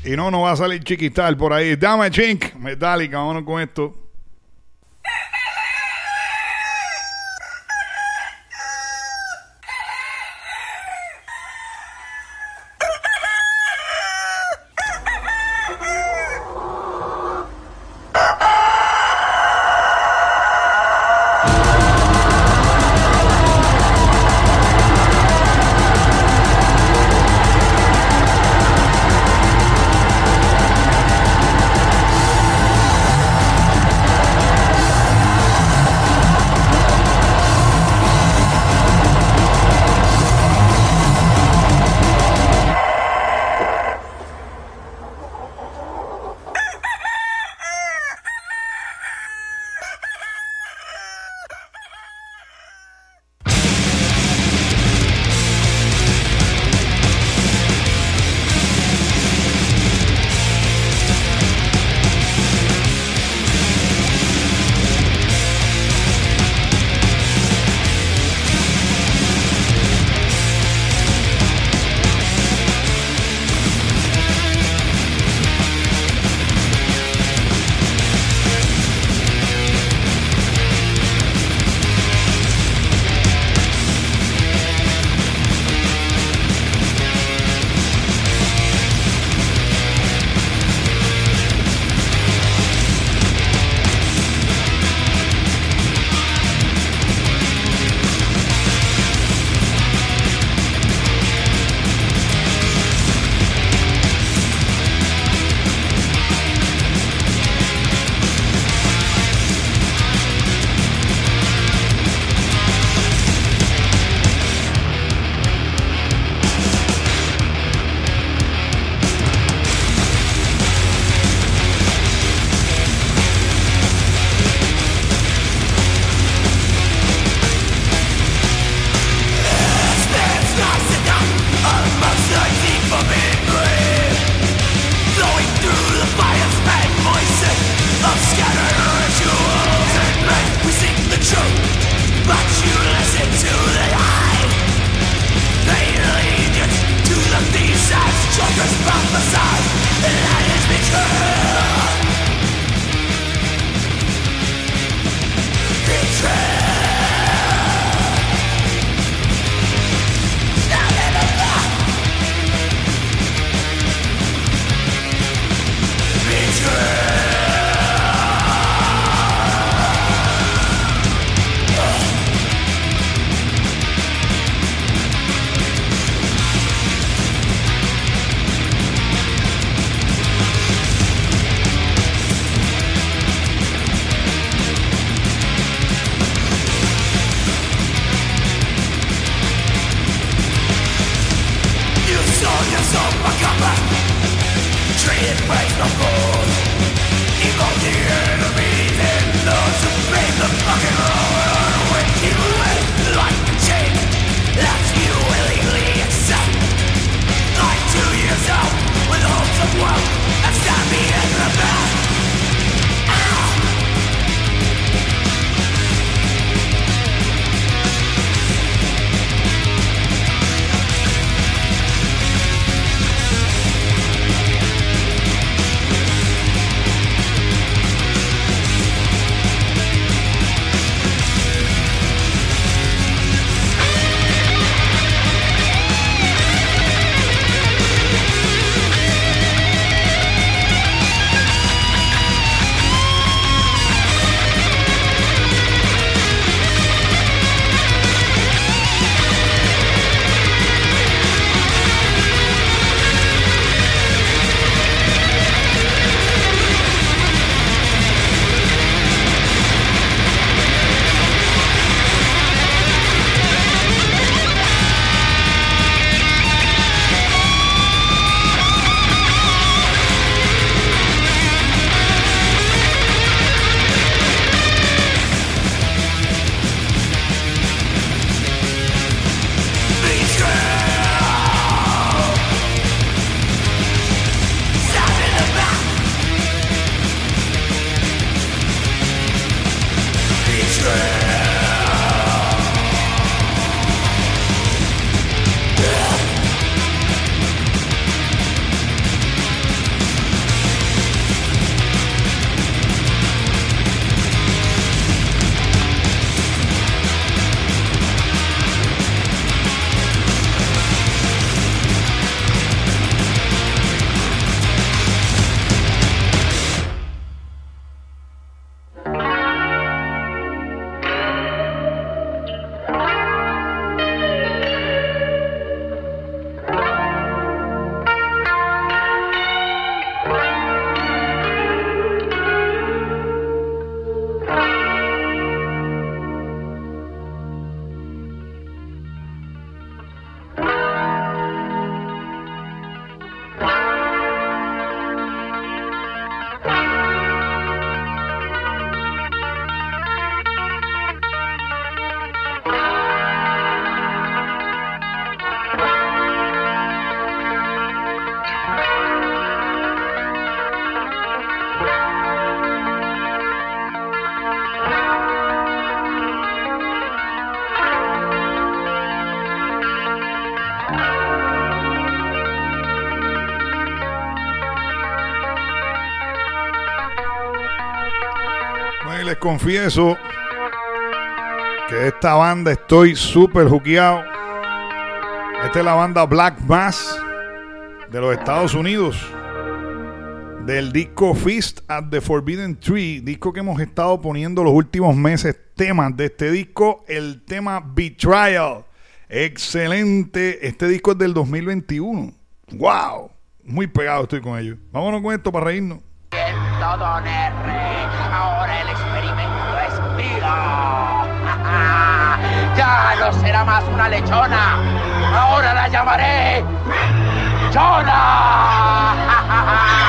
Y no va a salir Chiquistar por ahí. Dame Chink, Metallica, vámonos con esto. y les confieso que de esta banda estoy súper juqueado. Esta es la banda Black Mass de los Estados Unidos, del disco Feast at the Forbidden Tree, disco que hemos estado poniendo los últimos meses temas de este disco. El tema Betrayal, excelente. Este disco es del 2021. ¡Wow! Muy pegado estoy con ellos. Vámonos con esto para reírnos. Don R, ahora el experimento expira. Ya no será más una lechona, ahora la llamaré Chona.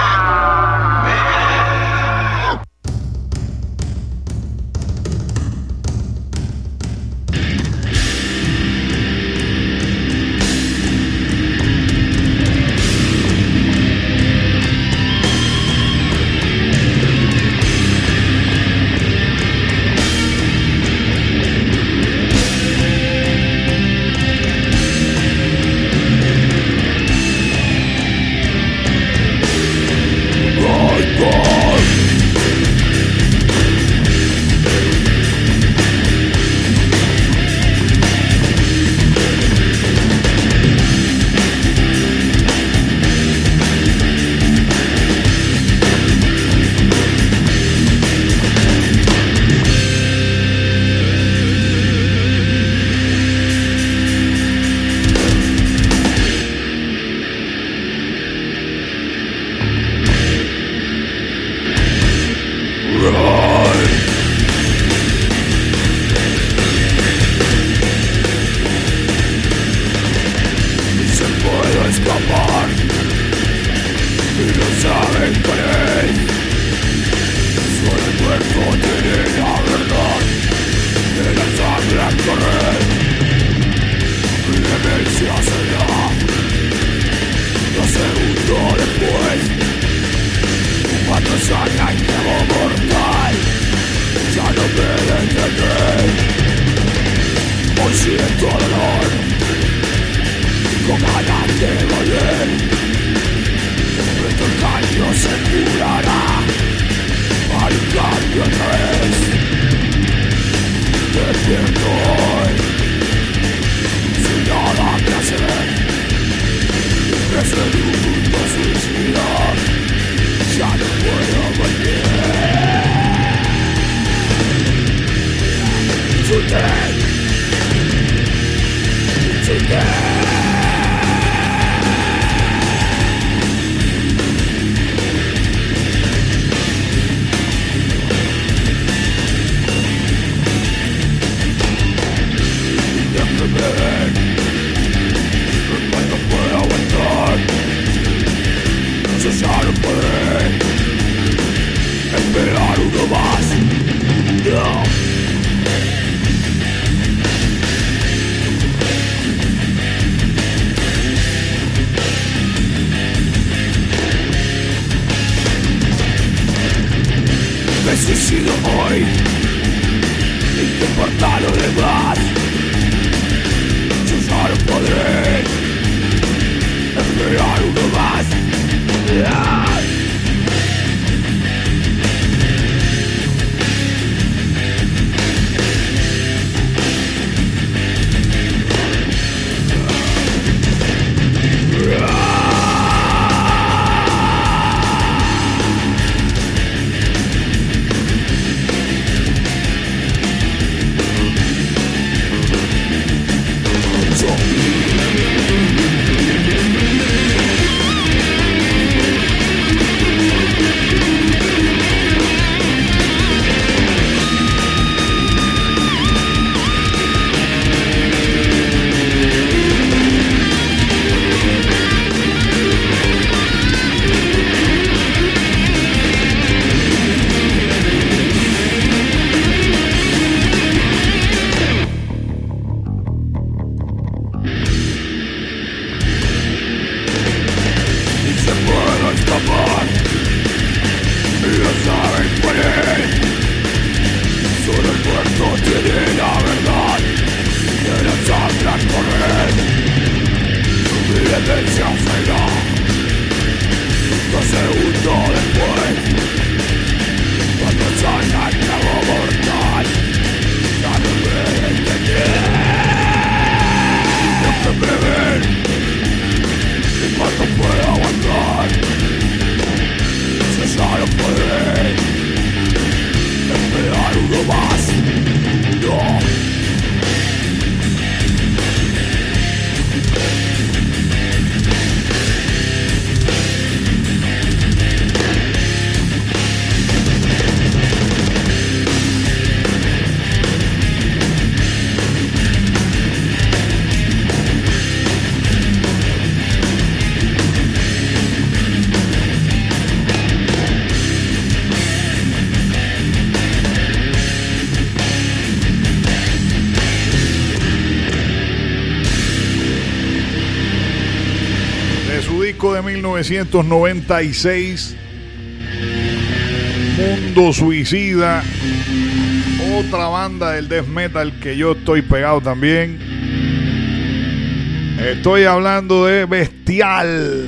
Segundo después, cuando salga el cabo de 1996. Mundo Suicida, otra banda del death metal que yo estoy pegado también. Estoy hablando de Bestial.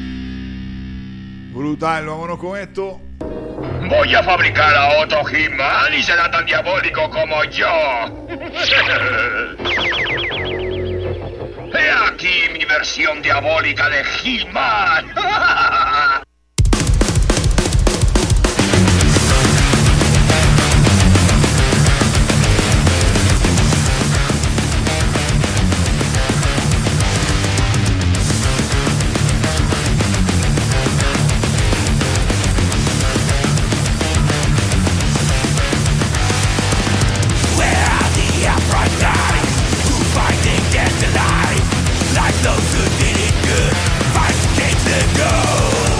Brutal, vámonos con esto. Voy a fabricar a otro He-Man y será tan diabólico como yo. He aquí mi versión diabólica de He-Man. Those who did it good, fight against the ghost.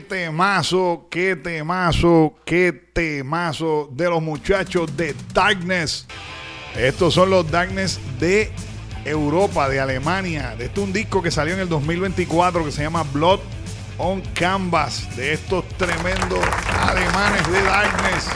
temazo, qué temazo, qué temazo de los muchachos de Darkness. Estos son los Darkness de Europa, de Alemania. Este es un disco que salió en el 2024 que se llama Blood on Canvas, de estos tremendos alemanes de Darkness.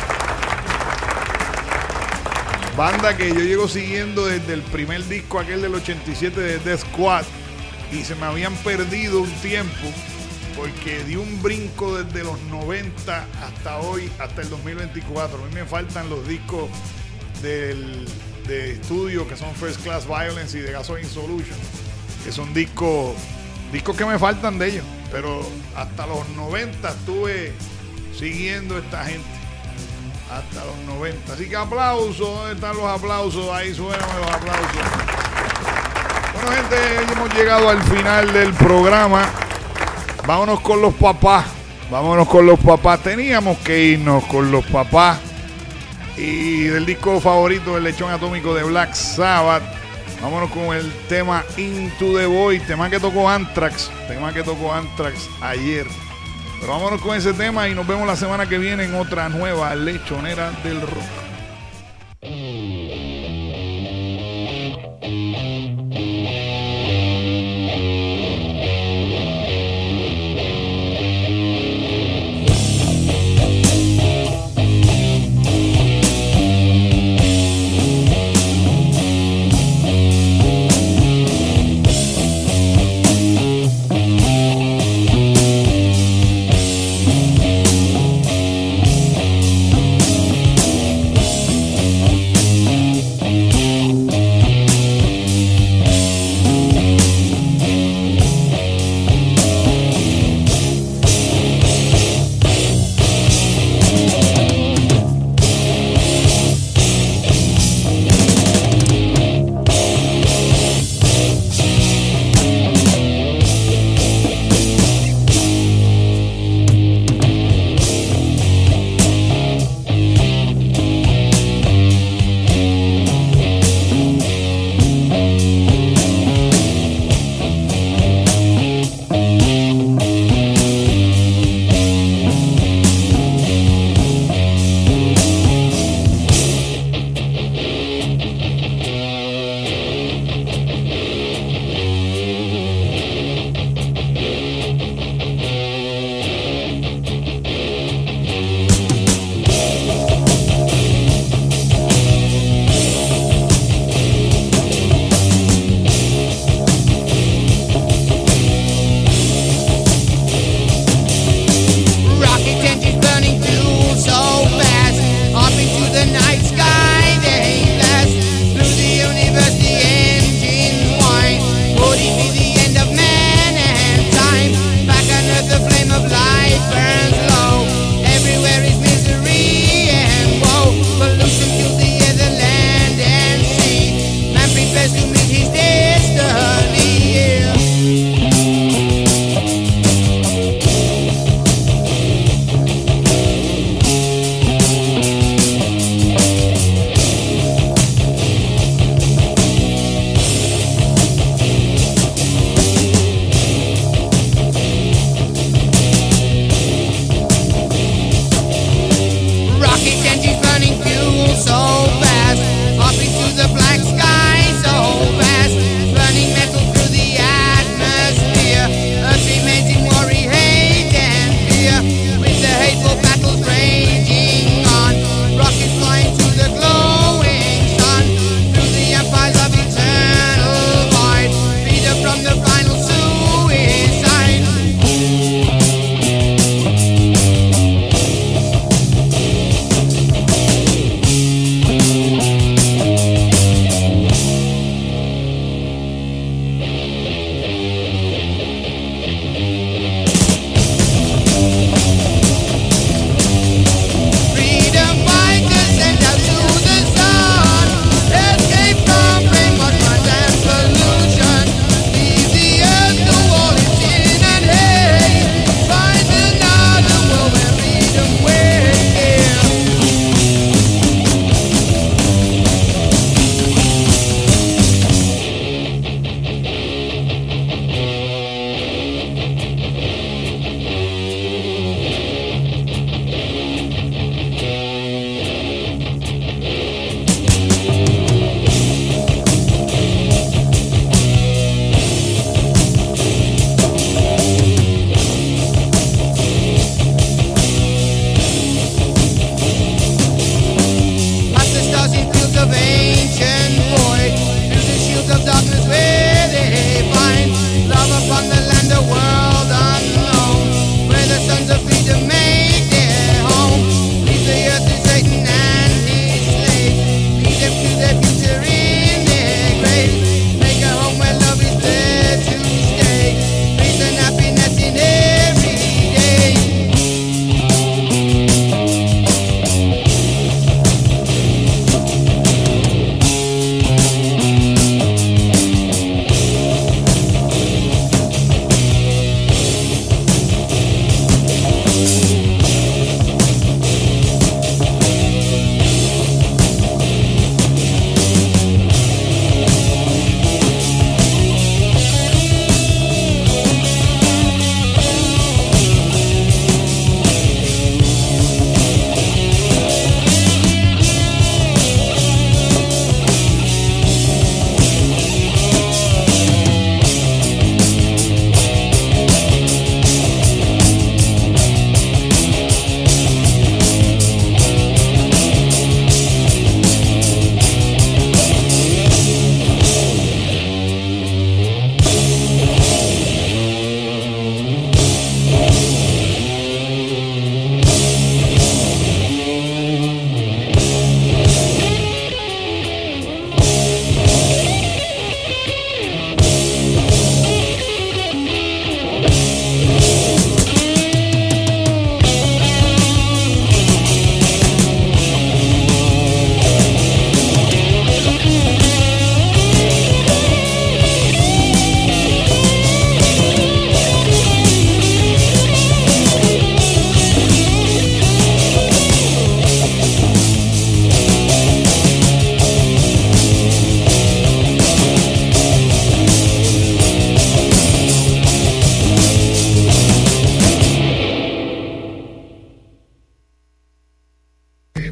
Banda que yo llego siguiendo desde el primer disco, aquel del 87 de Death Squad, y se me habían perdido un tiempo porque di un brinco desde los 90 hasta hoy, hasta el 2024. A mí me faltan los discos de estudio que son First Class Violence y de Gasoline Solution, que son discos que me faltan de ellos, pero hasta los 90 estuve siguiendo a esta gente, hasta los 90. Así que aplausos, ¿dónde están los aplausos? Ahí suenan los aplausos. Bueno, gente, hemos llegado al final del programa. Vámonos con los papás. Teníamos que irnos con los papás. Y del disco favorito, El Lechón Atómico de Black Sabbath, vámonos con el tema Into the Void, tema que tocó Anthrax ayer. Pero vámonos con ese tema y nos vemos la semana que viene en otra nueva Lechonera del Rock.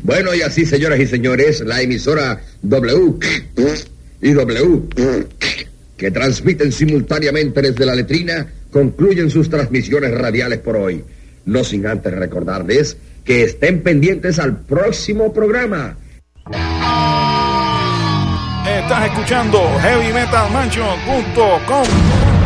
Bueno, y así, señoras y señores, la emisora W y W, que transmiten simultáneamente desde la letrina, concluyen sus transmisiones radiales por hoy. No sin antes recordarles que estén pendientes al próximo programa. Estás escuchando HeavyMetalMansion.com.